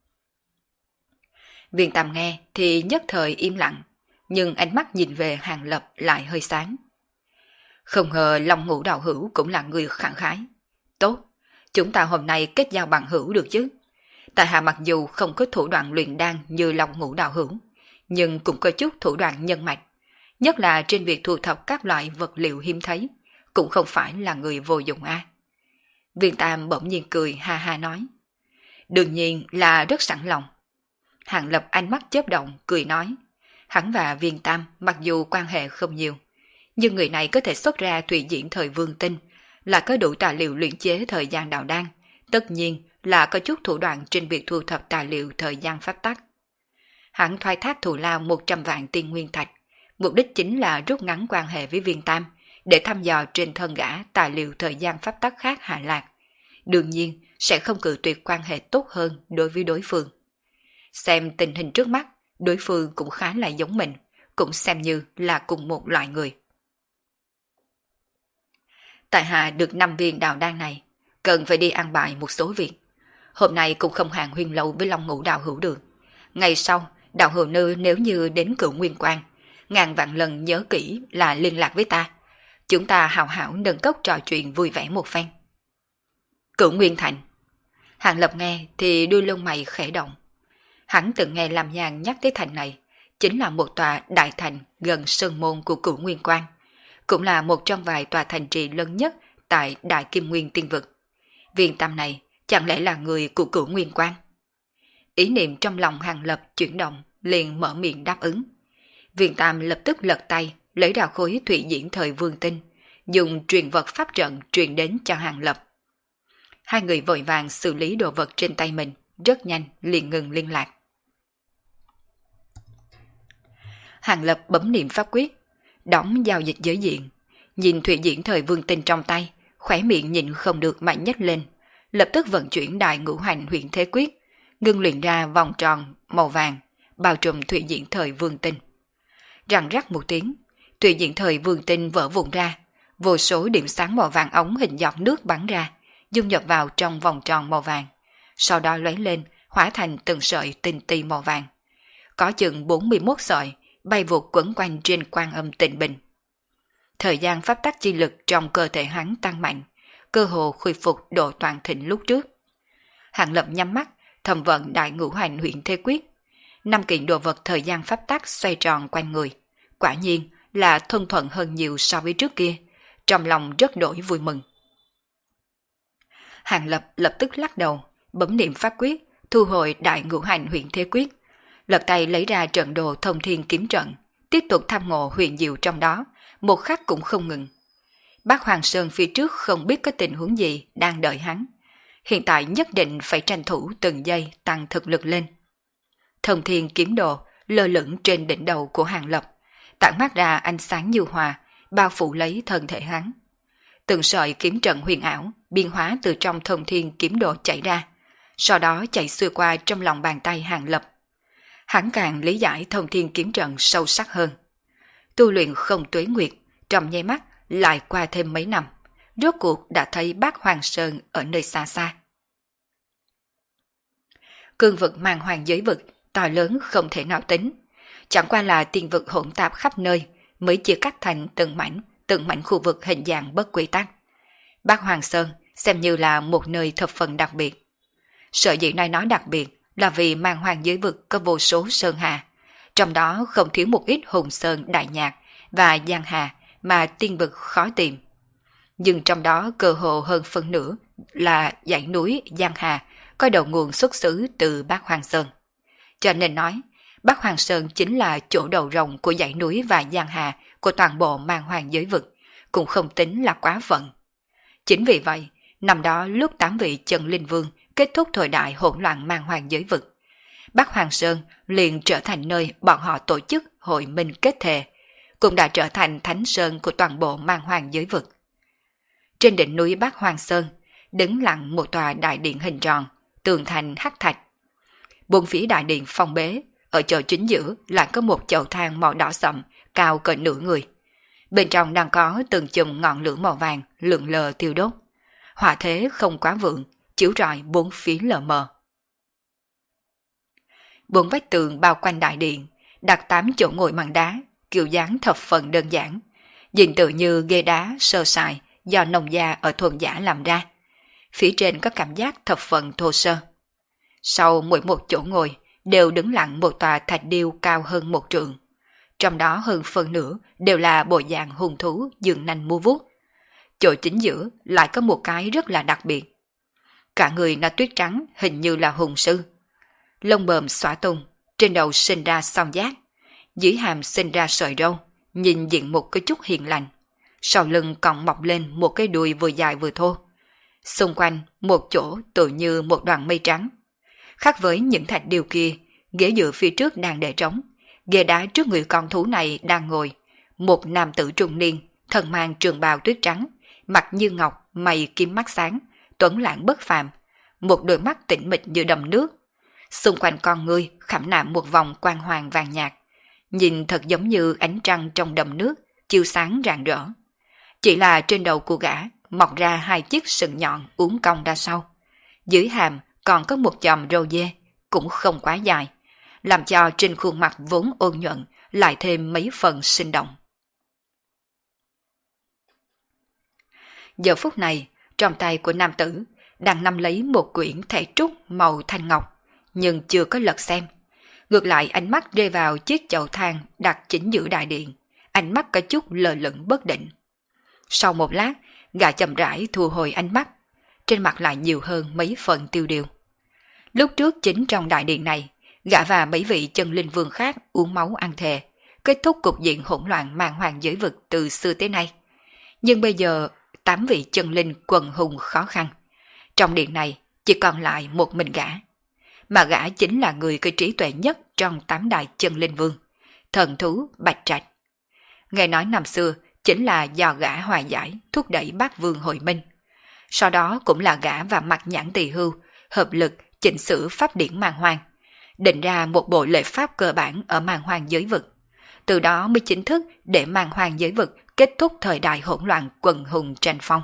Viên Tam nghe thì nhất thời im lặng, nhưng ánh mắt nhìn về Hàng Lập lại hơi sáng. Không ngờ Long Ngũ đạo hữu cũng là người khẳng khái. Tốt, chúng ta hôm nay kết giao bằng hữu được chứ. Tại hạ mặc dù không có thủ đoạn luyện đan như Long Ngũ đạo hữu, nhưng cũng có chút thủ đoạn nhân mạch, nhất là trên việc thu thập các loại vật liệu hiếm thấy, cũng không phải là người vô dụng a. À. Viên Tam bỗng nhiên cười ha ha nói. Đương nhiên là rất sẵn lòng. Hàng Lập ánh mắt chớp động, cười nói. Hắn và Viên Tam mặc dù quan hệ không nhiều, nhưng người này có thể xuất ra thủy diễn thời vương tinh, là có đủ tài liệu luyện chế thời gian đạo đan, tất nhiên là có chút thủ đoạn trên việc thu thập tài liệu thời gian pháp tắc. Hắn thoái thác thù lao một trăm vạn tiên nguyên thạch, mục đích chính là rút ngắn quan hệ với Viên Tam, để thăm dò trên thân gã tài liệu thời gian pháp tắc khác hạ lạc. Đương nhiên sẽ không cự tuyệt quan hệ tốt hơn đối với đối phương. Xem tình hình trước mắt, đối phương cũng khá là giống mình, cũng xem như là cùng một loại người. Tại hạ được năm viên đạo đan này, cần phải đi an bài một số việc. Hôm nay cũng không hàn huyên lâu với Long Ngũ đạo hữu được. Ngày sau, đạo hữu nữ nếu như đến Cửu Nguyên Quan, ngàn vạn lần nhớ kỹ là liên lạc với ta. Chúng ta hào hảo nâng cốc trò chuyện vui vẻ một phen. Cửu Nguyên Thành. Hàng Lập nghe thì đuôi lông mày khẽ động. Hắn từng nghe Lam Nhan nhắc tới thành này, chính là một tòa đại thành gần sơn môn của Cửu Nguyên Quan, cũng là một trong vài tòa thành trì lớn nhất tại Đại Kim Nguyên Tiên Vực. Viên Tam này chẳng lẽ là người của Cửu Nguyên Quan? Ý niệm trong lòng Hàng Lập chuyển động, liền mở miệng đáp ứng. Viên Tam lập tức lật tay, lấy ra khối thủy diễn thời vương tinh, dùng truyền vật pháp trận truyền đến cho Hàng Lập. Hai người vội vàng xử lý đồ vật trên tay mình, rất nhanh liền ngừng liên lạc. Hàng Lập bấm niệm pháp quyết, đóng giao dịch giới diện, nhìn thủy diễn thời vương tinh trong tay, khóe miệng nhịn không được mạnh nhếch lên, lập tức vận chuyển đại ngũ hành huyện thế quyết, ngưng luyện ra vòng tròn màu vàng, bao trùm thủy diễn thời vương tinh. Răng rắc một tiếng, thủy diễn thời vương tinh vỡ vụn ra, vô số điểm sáng màu vàng ống hình giọt nước bắn ra, dung nhập vào trong vòng tròn màu vàng, sau đó lóe lên, hóa thành từng sợi tinh ti màu vàng. Có chừng bốn mươi mốt sợi, bay vụt quấn quanh trên Quan Âm Tịnh Bình. Thời gian pháp tắc chi lực trong cơ thể hắn tăng mạnh, cơ hồ khôi phục độ toàn thịnh lúc trước. Hàng Lập nhắm mắt, thầm vận đại ngũ hành huyện thế quyết. Năm kiện đồ vật thời gian pháp tắc xoay tròn quanh người. Quả nhiên là thuần thuận hơn nhiều so với trước kia, trong lòng rất đổi vui mừng. Hàng Lập lập tức lắc đầu, bấm niệm pháp quyết, thu hồi đại ngũ hành huyện thế quyết. Lật tay lấy ra trận đồ thông thiên kiếm trận, tiếp tục tham ngộ huyền diệu trong đó, một khắc cũng không ngừng. Bác Hoàng Sơn phía trước không biết có tình huống gì đang đợi hắn. Hiện tại nhất định phải tranh thủ từng giây tăng thực lực lên. Thông thiên kiếm đồ lơ lửng trên đỉnh đầu của Hàng Lập, tản mát ra ánh sáng như hòa, bao phủ lấy thân thể hắn. Từng sợi kiếm trận huyền ảo biến hóa từ trong thông thiên kiếm đồ chảy ra, sau đó chạy xuôi qua trong lòng bàn tay Hàng Lập. Hắn càng lý giải thông thiên kiếm trận sâu sắc hơn. Tu luyện không tuế nguyệt, trong nháy mắt lại qua thêm mấy năm, rốt cuộc đã thấy Bác Hoàng Sơn ở nơi xa xa. Cương vực mang hoàng giới vực, to lớn không thể nào tính. Chẳng qua là tiên vực hỗn tạp khắp nơi, mới chia cắt thành từng mảnh, từng mảnh khu vực hình dạng bất quy tắc. Bác Hoàng Sơn xem như là một nơi thập phần đặc biệt. Sở dĩ nói nói đặc biệt là vì mang hoàng giới vực có vô số sơn hà, trong đó không thiếu một ít hùng sơn đại nhạc và giang hà mà tiên vực khó tìm. Nhưng trong đó cơ hồ hơn phân nửa là dãy núi giang hà có đầu nguồn xuất xứ từ Bác Hoàng Sơn. Cho nên nói, Bác Hoàng Sơn chính là chỗ đầu rồng của dãy núi và giang hà của toàn bộ mang hoàng giới vực, cũng không tính là quá phận. Chính vì vậy, năm đó lúc tám vị Chân Linh Vương kết thúc thời đại hỗn loạn mang hoàng giới vực, Bác Hoàng Sơn liền trở thành nơi bọn họ tổ chức hội minh kết thề, cũng đã trở thành thánh sơn của toàn bộ mang hoàng giới vực. Trên đỉnh núi Bác Hoàng Sơn, đứng lặng một tòa đại điện hình tròn, tường thành hắc thạch. Bốn phía đại điện phong bế, ở chỗ chính giữa lại có một chậu than màu đỏ sậm, cao cỡ nửa người. Bên trong đang có từng chùm ngọn lửa màu vàng lượn lờ tiêu đốt. Hỏa thế không quá vượng, chiếu rọi bốn phía lờ mờ. Bốn vách tường bao quanh đại điện, đặt tám chỗ ngồi bằng đá, kiểu dáng thập phần đơn giản, nhìn tự như ghế đá sơ sài do nông gia ở thôn giả làm ra. Phía trên có cảm giác thập phần thô sơ. Sau mỗi một chỗ ngồi đều đứng lặng một tòa thạch điêu cao hơn một trượng. Trong đó hơn phần nửa đều là bộ dạng hung thú dương nanh múa vuốt. Chỗ chính giữa lại có một cái rất là đặc biệt. Cả người là tuyết trắng, hình như là hùng sư. Lông bờm xõa tung, trên đầu sinh ra song giác, dưới hàm sinh ra sợi râu, nhìn diện một cái chút hiền lành. Sau lưng còn mọc lên một cái đuôi vừa dài vừa thô. Xung quanh một chỗ tự như một đoàn mây trắng. Khác với những thạch điều kia, ghế dựa phía trước đang để trống, ghế đá trước người con thú này đang ngồi. Một nam tử trung niên, thân mang trường bào tuyết trắng, mặt như ngọc, mày kim mắt sáng, tuấn lãng bất phàm, một đôi mắt tĩnh mịch như đầm nước. Xung quanh con ngươi khảm nạm một vòng quang hoàng vàng nhạt, nhìn thật giống như ánh trăng trong đầm nước, chiếu sáng rạng rỡ. Chỉ là trên đầu của gã mọc ra hai chiếc sừng nhọn uốn cong ra sau. Dưới hàm còn có một chòm râu dê, cũng không quá dài, làm cho trên khuôn mặt vốn ôn nhuận lại thêm mấy phần sinh động. Giờ phút này, trong tay của nam tử đang nắm lấy một quyển thẻ trúc màu thanh ngọc, nhưng chưa có lật xem. Ngược lại ánh mắt rơi vào chiếc chậu than đặt chính giữa đại điện, ánh mắt có chút lờ lửng bất định. Sau một lát, gã chậm rãi thu hồi ánh mắt, trên mặt lại nhiều hơn mấy phần tiêu điều. Lúc trước chính trong đại điện này, gã và mấy vị chân linh vương khác uống máu ăn thề, kết thúc cục diện hỗn loạn màn hoàng giới vực từ xưa tới nay. Nhưng bây giờ, tám vị chân linh quần hùng khó khăn. Trong điện này chỉ còn lại một mình gã. Mà gã chính là người có trí tuệ nhất trong tám đại chân linh vương, thần thú Bạch Trạch. Nghe nói năm xưa chính là do gã hòa giải thúc đẩy bát vương hội minh. Sau đó cũng là gã và Mặt Nhãn Tỳ Hưu hợp lực chỉnh sửa pháp điển màn hoang, định ra một bộ lệ pháp cơ bản ở màn hoang giới vực. Từ đó mới chính thức để màn hoang giới vực kết thúc thời đại hỗn loạn quần hùng tranh phong.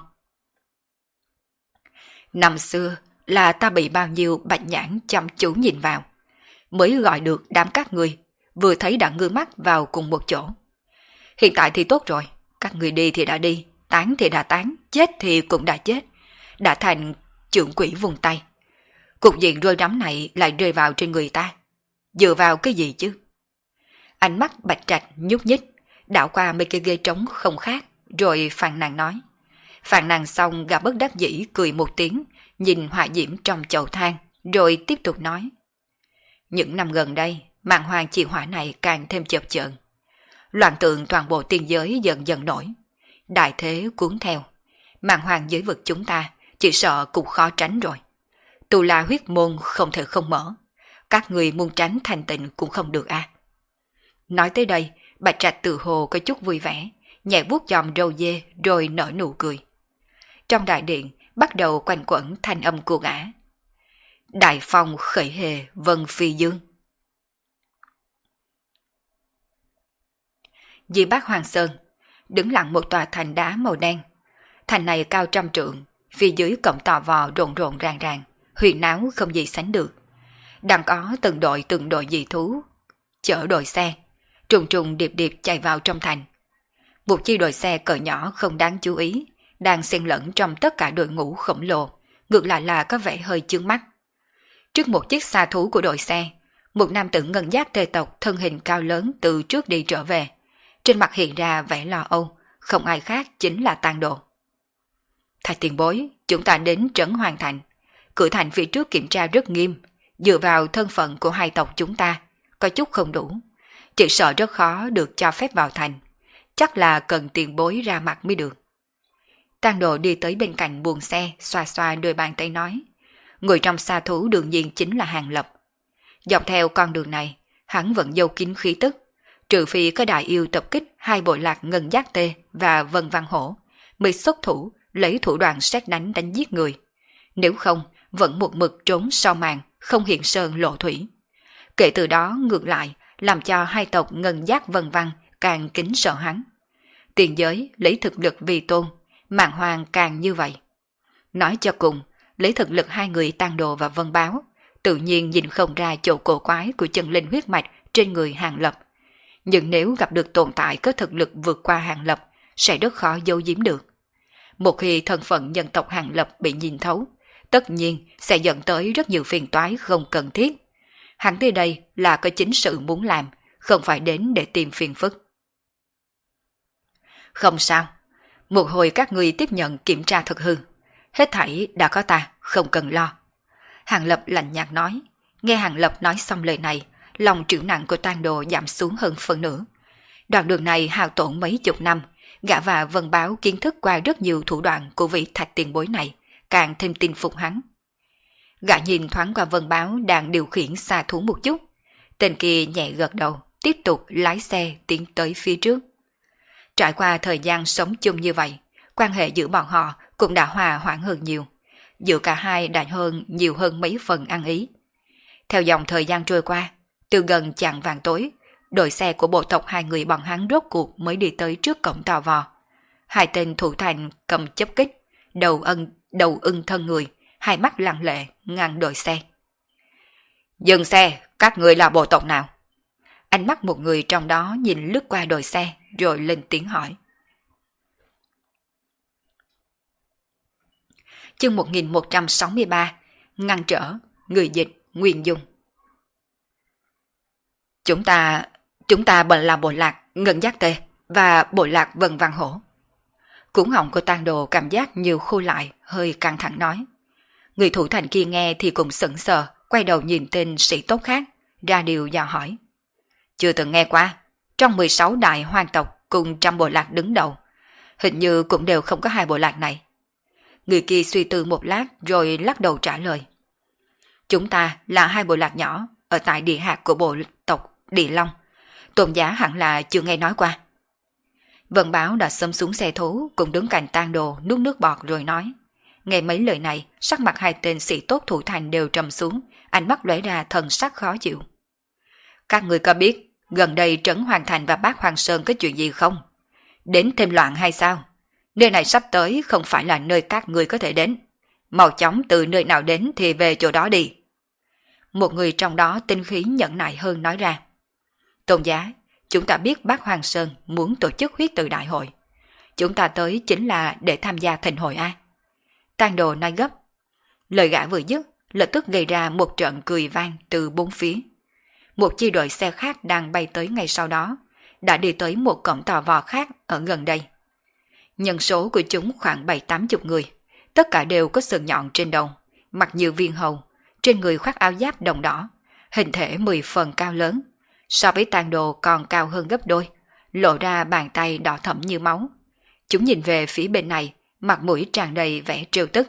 Năm xưa là ta bị bao nhiêu bạch nhãn chăm chú nhìn vào, mới gọi được đám các người, vừa thấy đã ngư mắt vào cùng một chỗ. Hiện tại thì tốt rồi, các người đi thì đã đi, tán thì đã tán, chết thì cũng đã chết, đã thành trưởng quỷ vùng tay. Cục diện rối rắm này lại rơi vào trên người ta, dựa vào cái gì chứ? Ánh mắt Bạch Trạch nhúc nhích, đảo qua mấy cái ghế trống không khác, rồi phàn nàn nói. Phàn nàn xong gã bất đắc dĩ cười một tiếng, nhìn hỏa diễm trong chậu than, rồi tiếp tục nói. Những năm gần đây, màn hoàng chi hỏa này càng thêm chập chờn. Loạn tượng toàn bộ tiên giới dần dần nổi. Đại thế cuốn theo. Màn hoàng giới vực chúng ta chỉ sợ cũng khó tránh rồi. Tu La huyết môn không thể không mở. Các người muốn tránh thành tịnh cũng không được a. À. Nói tới đây, Bạch Trạch tự hồ có chút vui vẻ, nhẹ vuốt chòm râu dê rồi nở nụ cười. Trong đại điện bắt đầu quanh quẩn thanh âm của gã. Đại phong khởi hề vân phi dương. Di Bát Hoàng Sơn, đứng lặng một tòa thành đá màu đen. Thành này cao trăm trượng, phía dưới cổng tò vò rộn rộn ràng ràng, huyền náo không gì sánh được. Đang có từng đội từng đội dị thú, chở đội xe, trùng trùng điệp điệp chạy vào trong thành. Một chi đội xe cỡ nhỏ không đáng chú ý, đang xen lẫn trong tất cả đội ngũ khổng lồ, ngược lại là có vẻ hơi chướng mắt. Trước một chiếc xa thú của đội xe, một nam tử ngân giác tê tộc thân hình cao lớn từ trước đi trở về. Trên mặt hiện ra vẻ lo âu, không ai khác chính là Tang Đồ. Thạch tiền bối, chúng ta đến Trấn Hoàng Thành. Cửa thành phía trước kiểm tra rất nghiêm, dựa vào thân phận của hai tộc chúng ta, có chút không đủ. Chỉ sợ rất khó được cho phép vào thành, chắc là cần tiền bối ra mặt mới được. Tang Đồ đi tới bên cạnh buồng xe, xoa xoa đôi bàn tay nói. Người trong xa thú đương nhiên chính là Hàng Lập. Dọc theo con đường này, hắn vẫn giấu kín khí tức, trừ phi có đại yêu tập kích hai bộ lạc Ngân Giác Tê và Vân Văn Hổ, mới xuất thủ lấy thủ đoạn sét đánh đánh giết người. Nếu không, vẫn một mực trốn sau màn, không hiện sơn lộ thủy. Kể từ đó ngược lại, làm cho hai tộc Ngân Giác Vân Văn càng kính sợ hắn. Tiền giới lấy thực lực vì tôn, màn hoàng càng như vậy. Nói cho cùng, lấy thực lực hai người Tang Đồ và Vân Báo, tự nhiên nhìn không ra chỗ cổ quái của chân linh huyết mạch trên người Hàng Lập. Nhưng nếu gặp được tồn tại có thực lực vượt qua Hàng Lập, sẽ rất khó giấu giếm được. Một khi thân phận nhân tộc Hàng Lập bị nhìn thấu, tất nhiên sẽ dẫn tới rất nhiều phiền toái không cần thiết. Hắn tới đây là có chính sự muốn làm, không phải đến để tìm phiền phức. Không sao, một hồi các người tiếp nhận kiểm tra thực hư. Hết thảy đã có ta, không cần lo. Hàng Lập lạnh nhạt nói. Nghe Hàng Lập nói xong lời này, lòng trĩu nặng của Tang Đồ giảm xuống hơn phần nửa. Đoạn đường này hao tổn mấy chục năm, gã và Vân Báo kiến thức qua rất nhiều thủ đoạn của vị Thạch tiền bối này, càng thêm tin phục hắn. Gã nhìn thoáng qua Vân Báo đang điều khiển xa thú một chút. Tên kia nhẹ gật đầu, tiếp tục lái xe tiến tới phía trước. Trải qua thời gian sống chung như vậy, quan hệ giữa bọn họ cũng đã hòa hoãn hơn nhiều. Giữa cả hai đã hơn nhiều hơn mấy phần ăn ý. Theo dòng thời gian trôi qua, từ gần chạng vàng tối, đội xe của bộ tộc hai người bọn hắn rốt cuộc mới đi tới trước cổng tò vò. Hai tên thủ thành cầm chấp kích, đầu ân đầu ưng thân người, hai mắt lặng lệ ngăn đội xe. Dừng xe, các người là bộ tộc nào? Ánh mắt một người trong đó nhìn lướt qua đội xe rồi lên tiếng hỏi. Chương một nghìn một trăm sáu mươi ba, ngăn trở, người dịch, Nguyên Dung. Chúng ta, chúng ta bận là bộ lạc Ngân Giác Tê và bộ lạc Vân Văn Hổ. Cuống họng của Tang Đồ cảm giác như khô lại, hơi căng thẳng nói. Người thủ thành kia nghe thì cũng sững sờ, quay đầu nhìn tên sĩ tốt khác, ra điều dò hỏi. Chưa từng nghe qua, trong mười sáu đại hoàng tộc cùng trăm bộ lạc đứng đầu, hình như cũng đều không có hai bộ lạc này. Người kia suy tư một lát rồi lắc đầu trả lời. Chúng ta là hai bộ lạc nhỏ ở tại địa hạt của bộ tộc Địa Long. Tôn giá hẳn là chưa nghe nói qua. Vân Báo đã xâm xuống xe thú, cũng đứng cạnh Tang Đồ nuốt nước bọt rồi nói. Nghe mấy lời này, sắc mặt hai tên sĩ tốt thủ thành đều trầm xuống, ánh mắt lóe ra thần sắc khó chịu. Các người có biết gần đây Trấn Hoàng Thành và Bác Hoàng Sơn có chuyện gì không? Đến thêm loạn hay sao? Nơi này sắp tới không phải là nơi các người có thể đến. Mau chóng từ nơi nào đến thì về chỗ đó đi. Một người trong đó tinh khí nhẫn nại hơn nói ra. Tôn giá, chúng ta biết Bác Hoàng Sơn muốn tổ chức huyết tự đại hội. Chúng ta tới chính là để tham gia thịnh hội A. Tang Đồ nói gấp. Lời gã vừa dứt, lập tức gây ra một trận cười vang từ bốn phía. Một chi đội xe khác đang bay tới ngay sau đó, đã đi tới một cổng tò vò khác ở gần đây. Nhân số của chúng khoảng bảy tám chục người, tất cả đều có sừng nhọn trên đầu, mặt như viên hầu, trên người khoác áo giáp đồng đỏ, hình thể mười phần cao lớn, so với Tang Đồ còn cao hơn gấp đôi, lộ ra bàn tay đỏ thẫm như máu. Chúng nhìn về phía bên này, mặt mũi tràn đầy vẻ trêu tức.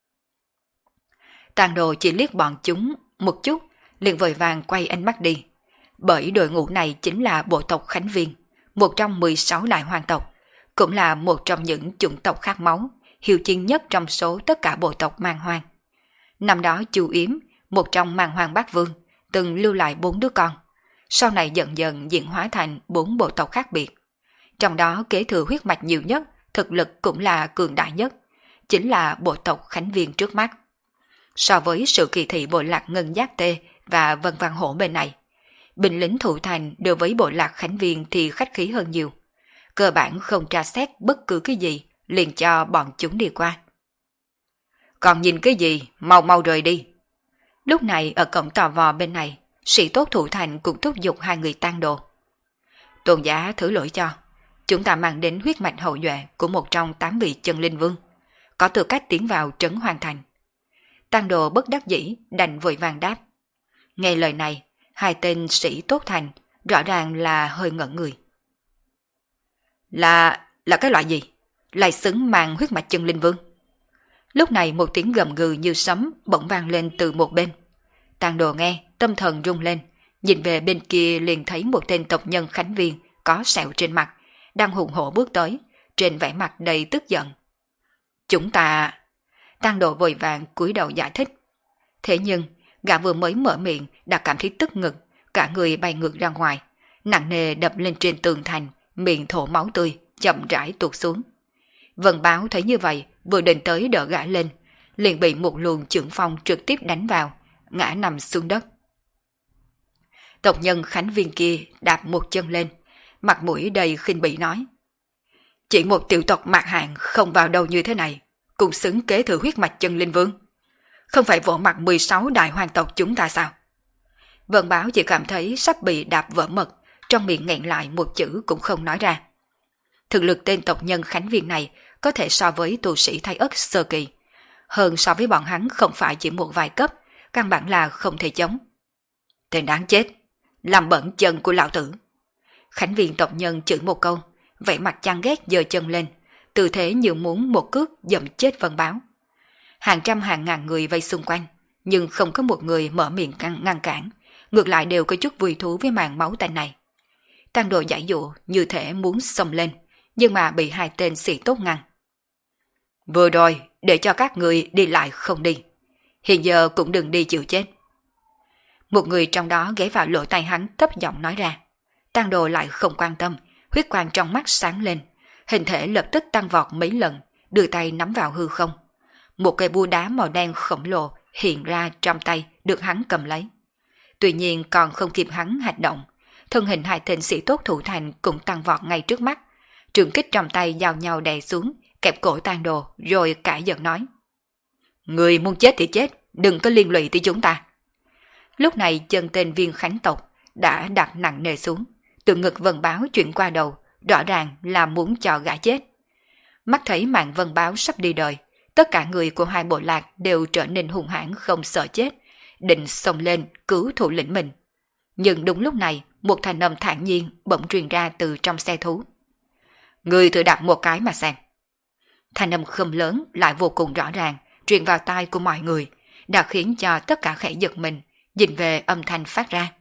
Tang Đồ chỉ liếc bọn chúng một chút, liền vội vàng quay ánh mắt đi. Bởi đội ngũ này chính là bộ tộc Khánh Viên, một trong mười sáu đại hoàng tộc, cũng là một trong những chủng tộc khát máu, hiếu chiến nhất trong số tất cả bộ tộc Man Hoang. Năm đó Chu Yếm, một trong Man Hoang Bát Vương, từng lưu lại bốn đứa con, sau này dần dần diễn hóa thành bốn bộ tộc khác biệt. Trong đó kế thừa huyết mạch nhiều nhất, thực lực cũng là cường đại nhất, chính là bộ tộc Khánh Viên trước mắt. So với sự kỳ thị bộ lạc Ngân Giác Tê và Vân Văn Hổ bên này, binh lính thủ thành đối với bộ lạc Khánh Viên thì khách khí hơn nhiều. Cơ bản không tra xét bất cứ cái gì, liền cho bọn chúng đi qua. Còn nhìn cái gì, mau mau rời đi. Lúc này ở cổng tò vò bên này, sĩ tốt thủ thành cũng thúc giục hai người Tang Đồ. Tôn giá thử lỗi cho, chúng ta mang đến huyết mạch hậu duệ của một trong tám vị chân linh vương, có tư cách tiến vào Trấn Hoàng Thành. Tang Đồ bất đắc dĩ đành vội vàng đáp. Nghe lời này, hai tên sĩ tốt thành rõ ràng là hơi ngẩn người. Là... là cái loại gì? Lại xứng mang huyết mạch chân linh vương? Lúc này một tiếng gầm gừ như sấm bỗng vang lên từ một bên. Tang Đồ nghe, tâm thần rung lên, nhìn về bên kia liền thấy một tên tộc nhân Khánh Viên có sẹo trên mặt, đang hùng hổ bước tới, trên vẻ mặt đầy tức giận. Chúng ta... Tang Đồ vội vàng cúi đầu giải thích. Thế nhưng, gã vừa mới mở miệng đã cảm thấy tức ngực, cả người bay ngược ra ngoài, nặng nề đập lên trên tường thành, miệng thổ máu tươi, chậm rãi tuột xuống. Vân Báo thấy như vậy, vừa định tới đỡ gã lên, liền bị một luồng chưởng phong trực tiếp đánh vào, ngã nằm xuống đất. Tộc nhân Khánh Viên kia đạp một chân lên, mặt mũi đầy khinh bỉ nói. Chỉ một tiểu tộc mạc hạng không vào đầu như thế này, cũng xứng kế thừa huyết mạch chân linh vương. Không phải vỗ mặt mười sáu đại hoàng tộc chúng ta sao? Vân Báo chỉ cảm thấy sắp bị đạp vỡ mật, trong miệng nghẹn lại một chữ cũng không nói ra. Thực lực tên tộc nhân Khánh Viên này có thể so với tu sĩ Thái Ất sơ kỳ, hơn so với bọn hắn không phải chỉ một vài cấp, căn bản là không thể chống. Tên đáng chết, làm bẩn chân của lão tử. Khánh Viên tộc nhân chửi một câu, vẻ mặt chán ghét giơ chân lên, tư thế như muốn một cước dậm chết Vân Báo. Hàng trăm hàng ngàn người vây xung quanh, nhưng không có một người mở miệng ngăn, ngăn cản, ngược lại đều có chút vui thú với màn máu tanh này. Tăng Đồ giải dụ như thể muốn xông lên, nhưng mà bị hai tên sĩ tốt ngăn. Vừa rồi, để cho các người đi lại không đi. Hiện giờ cũng đừng đi chịu chết. Một người trong đó ghé vào lỗ tai hắn thấp giọng nói ra. Tăng Đồ lại không quan tâm, huyết quang trong mắt sáng lên, hình thể lập tức tăng vọt mấy lần, đưa tay nắm vào hư không. Một cây búa đá màu đen khổng lồ hiện ra trong tay được hắn cầm lấy. Tuy nhiên còn không kịp hắn hành động, thân hình hai tên sĩ tốt thủ thành cũng tăng vọt ngay trước mắt. Trường kích trong tay giao nhau đè xuống, kẹp cổ Tăng Đồ rồi cãi giận nói. Người muốn chết thì chết, đừng có liên lụy tới chúng ta. Lúc này chân tên Viên Khánh tộc đã đặt nặng nề xuống, từ ngực Vân Báo chuyển qua đầu, rõ ràng là muốn cho gã chết. Mắt thấy mạng Vân Báo sắp đi đời, tất cả người của hai bộ lạc đều trở nên hung hãn không sợ chết, định xông lên cứu thủ lĩnh mình. Nhưng đúng lúc này, một thanh âm thản nhiên bỗng truyền ra từ trong xe thú. Người thử đạp một cái mà xem. Thanh âm không lớn lại vô cùng rõ ràng, truyền vào tai của mọi người, đã khiến cho tất cả khẽ giật mình, nhìn về âm thanh phát ra.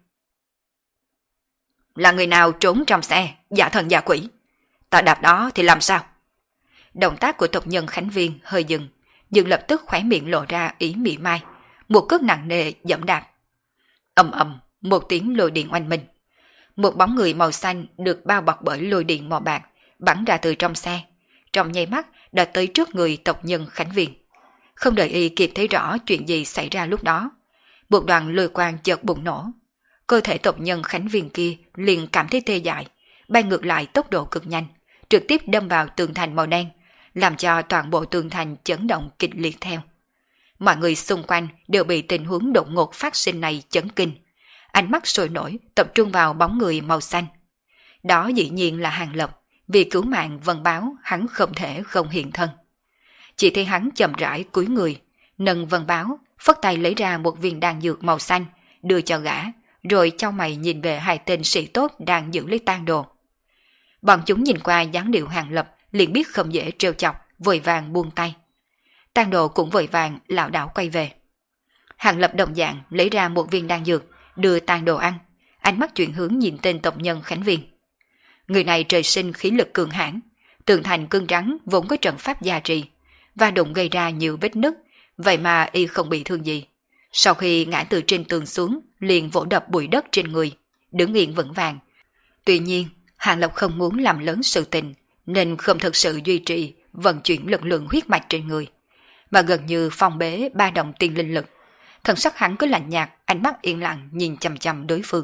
Là người nào trốn trong xe, giả thần giả quỷ? Ta đạp đó thì làm sao? Động tác của tộc nhân Khánh Viên hơi dừng, nhưng lập tức khóe miệng lộ ra ý mỉa mai, một cước nặng nề dẫm đạp. Ầm ầm, một tiếng lôi điện oanh minh. Một bóng người màu xanh được bao bọc bởi lôi điện màu bạc bắn ra từ trong xe, trong nháy mắt đã tới trước người tộc nhân Khánh Viên. Không đợi y kịp thấy rõ chuyện gì xảy ra lúc đó, một đoàn lôi quang chợt bùng nổ. Cơ thể tộc nhân Khánh Viên kia liền cảm thấy tê dại, bay ngược lại tốc độ cực nhanh, trực tiếp đâm vào tường thành màu đen, làm cho toàn bộ tường thành chấn động kịch liệt theo. Mọi người xung quanh đều bị tình huống đột ngột phát sinh này chấn kinh, ánh mắt sôi nổi tập trung vào bóng người màu xanh. Đó dĩ nhiên là Hàng Lập, vì cứu mạng Vân Báo hắn không thể không hiện thân. Chỉ thấy hắn chậm rãi cúi người, nâng Vân Báo, phất tay lấy ra một viên đan dược màu xanh, đưa cho gã, rồi chau mày nhìn về hai tên sĩ tốt đang giữ lấy Tang Đồ. Bọn chúng nhìn qua dáng điệu Hàng Lập liền biết không dễ trêu chọc, vội vàng buông tay. Tang Đồ cũng vội vàng lảo đảo quay về. Hàng Lập đồng dạng lấy ra một viên đan dược, đưa Tang Đồ ăn, ánh mắt chuyển hướng nhìn tên tộc nhân Khánh Viên. Người này trời sinh khí lực cường hãn, tường thành cứng rắn vốn có trận pháp gia trì, và đụng gây ra nhiều vết nứt, vậy mà y không bị thương gì. Sau khi ngã từ trên tường xuống, liền vỗ đập bụi đất trên người, đứng yên vững vàng. Tuy nhiên, Hàng Lập không muốn làm lớn sự tình, nên không thực sự duy trì vận chuyển lực lượng huyết mạch trên người, mà gần như phong bế ba đồng tiên linh lực. Thần sắc hắn cứ lạnh nhạt, ánh mắt yên lặng nhìn chằm chằm đối phương.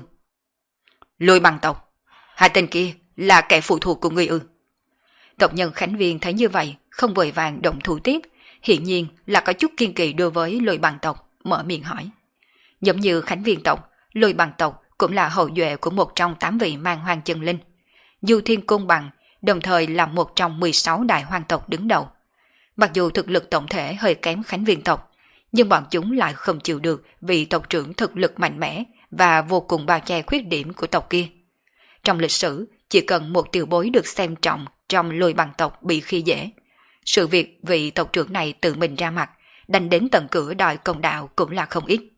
Lôi Bằng tộc, hai tên kia là kẻ phụ thuộc của ngươi ư? Tộc nhân Khánh Viên thấy như vậy, không vội vàng động thủ tiếp, hiển nhiên là có chút kiên kỳ đối với Lôi Bằng tộc, mở miệng hỏi. Giống như Khánh Viên tộc, Lôi Bằng tộc cũng là hậu duệ của một trong tám vị mang hoang chân linh, Du Thiên Côn Bằng, đồng thời là một trong mười sáu đại hoang tộc đứng đầu. Mặc dù thực lực tổng thể hơi kém Khánh Viên tộc, nhưng bọn chúng lại không chịu được vì tộc trưởng thực lực mạnh mẽ và vô cùng bao che khuyết điểm của tộc kia. Trong lịch sử, chỉ cần một tiểu bối được xem trọng trong Lôi Bằng tộc bị khi dễ, sự việc vị tộc trưởng này tự mình ra mặt, đánh đến tận cửa đòi công đạo cũng là không ít.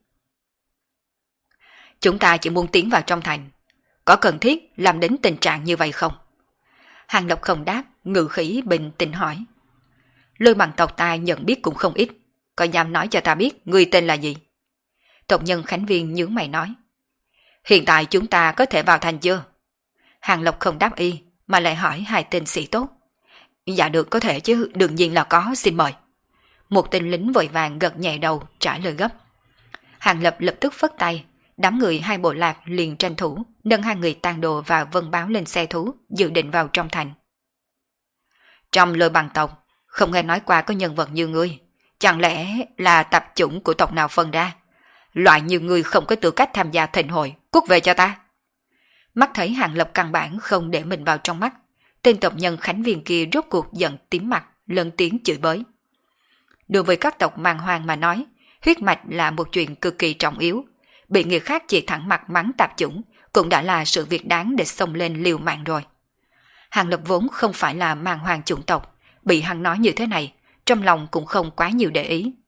Chúng ta chỉ muốn tiến vào trong thành, có cần thiết làm đến tình trạng như vậy không? Hàng Lập không đáp, ngự khí bình tĩnh hỏi. Lôi Bằng tộc ta nhận biết cũng không ít, có dám nói cho ta biết người tên là gì? Tộc nhân Khánh Viên nhướng mày nói. Hiện tại chúng ta có thể vào thành chưa? Hàng Lập không đáp y, mà lại hỏi hai tên sĩ tốt. Dạ được, có thể chứ, đương nhiên là có, xin mời. Một tên lính vội vàng gật nhẹ đầu trả lời gấp. Hàng Lập lập tức phất tay, đám người hai bộ lạc liền tranh thủ nâng hai người Tang Đồ và Vân Báo lên xe thú, dự định vào trong thành. Trong Lôi Bằng tộc, không nghe nói qua có nhân vật như ngươi, chẳng lẽ là tập chủng của tộc nào phân ra? Loại như ngươi không có tư cách tham gia thịnh hội, cút về cho ta. Mắt thấy Hàng Lập căn bản không để mình vào trong mắt, tên tộc nhân Khánh Viên kia rốt cuộc giận tím mặt, lớn tiếng chửi bới. Đối với các tộc mang hoang mà nói, huyết mạch là một chuyện cực kỳ trọng yếu, bị người khác chỉ thẳng mặt mắng tạp chủng cũng đã là sự việc đáng để xông lên liều mạng rồi. Hàng Lập vốn không phải là mang hoang chủng tộc, bị hắn nói như thế này, trong lòng cũng không quá nhiều để ý,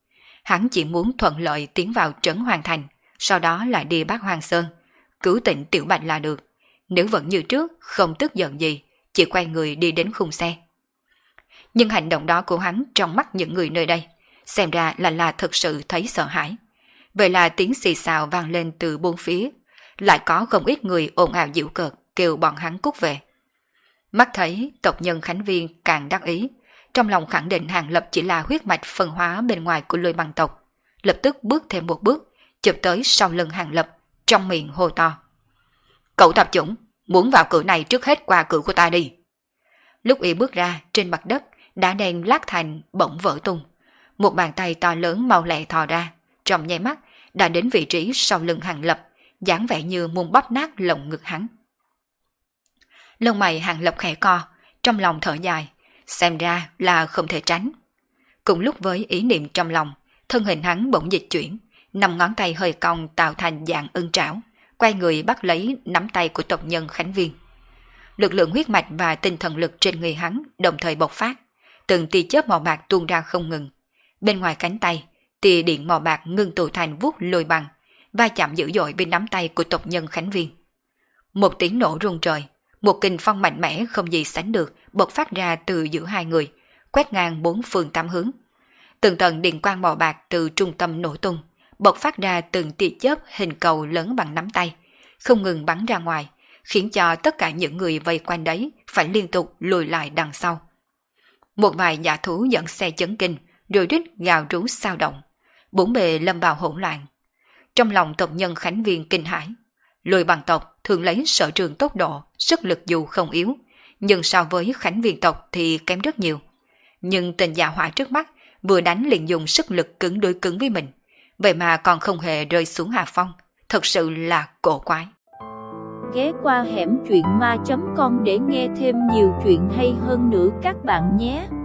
hắn chỉ muốn thuận lợi tiến vào trấn Hoàng Thành, sau đó lại đi Bát Hoang Sơn, cứu tỉnh Tiểu Bạch là được. Nếu vẫn như trước, không tức giận gì, chỉ quay người đi đến khung xe. Nhưng hành động đó của hắn trong mắt những người nơi đây, xem ra là là thực sự thấy sợ hãi. Vậy là tiếng xì xào vang lên từ bốn phía, lại có không ít người ồn ào giễu cợt kêu bọn hắn cút về. Mắt thấy tộc nhân Khánh Viên càng đắc ý, trong lòng khẳng định Hàng Lập chỉ là huyết mạch phân hóa bên ngoài của Lôi Băng tộc, lập tức bước thêm một bước, chụp tới sau lưng Hàng Lập, trong miệng hô to: "Cậu tạp chủng, muốn vào cửa này trước hết qua cửa của ta đi!" Lúc y bước ra, trên mặt đất đá đen lát thành bỗng vỡ tung, một bàn tay to lớn mau lẹ thò ra, trong nháy mắt đã đến vị trí sau lưng Hàng Lập, dáng vẻ như muốn bóp nát lồng ngực hắn. Lông mày Hàng Lập khẽ co, trong lòng thở dài, xem ra là không thể tránh. Cùng lúc với ý niệm trong lòng, thân hình hắn bỗng dịch chuyển, năm ngón tay hơi cong tạo thành dạng ưng trảo, quay người bắt lấy nắm tay của tộc nhân Khánh Viên. Lực lượng huyết mạch và tinh thần lực trên người hắn đồng thời bộc phát, từng tia chớp màu bạc tuôn ra không ngừng. Bên ngoài cánh tay, tia điện màu bạc ngưng tụ thành vuốt lôi băng, va chạm dữ dội bên nắm tay của tộc nhân Khánh Viên. Một tiếng nổ rung trời, một kình phong mạnh mẽ không gì sánh được bộc phát ra từ giữa hai người, quét ngang bốn phương tám hướng. Từng tầng điện quang màu bạc từ trung tâm nổ tung, bộc phát ra từng tia chớp hình cầu lớn bằng nắm tay, không ngừng bắn ra ngoài, khiến cho tất cả những người vây quanh đấy phải liên tục lùi lại đằng sau. Một vài dã thú dẫn xe chấn kinh, rồi rít gào rú sao động, bốn bề lâm vào hỗn loạn. Trong lòng tộc nhân Khánh Viên kinh hãi. Lôi Băng tộc thường lấy sở trường tốc độ, sức lực dù không yếu, nhưng so với Khánh Viên tộc thì kém rất nhiều. Nhưng tên giả hỏa trước mắt vừa đánh liền dùng sức lực cứng đối cứng với mình, vậy mà còn không hề rơi xuống hạ phong, thật sự là cổ quái. Ghé qua hẻm truyện ma chấm com để nghe thêm nhiều chuyện hay hơn nữa các bạn nhé.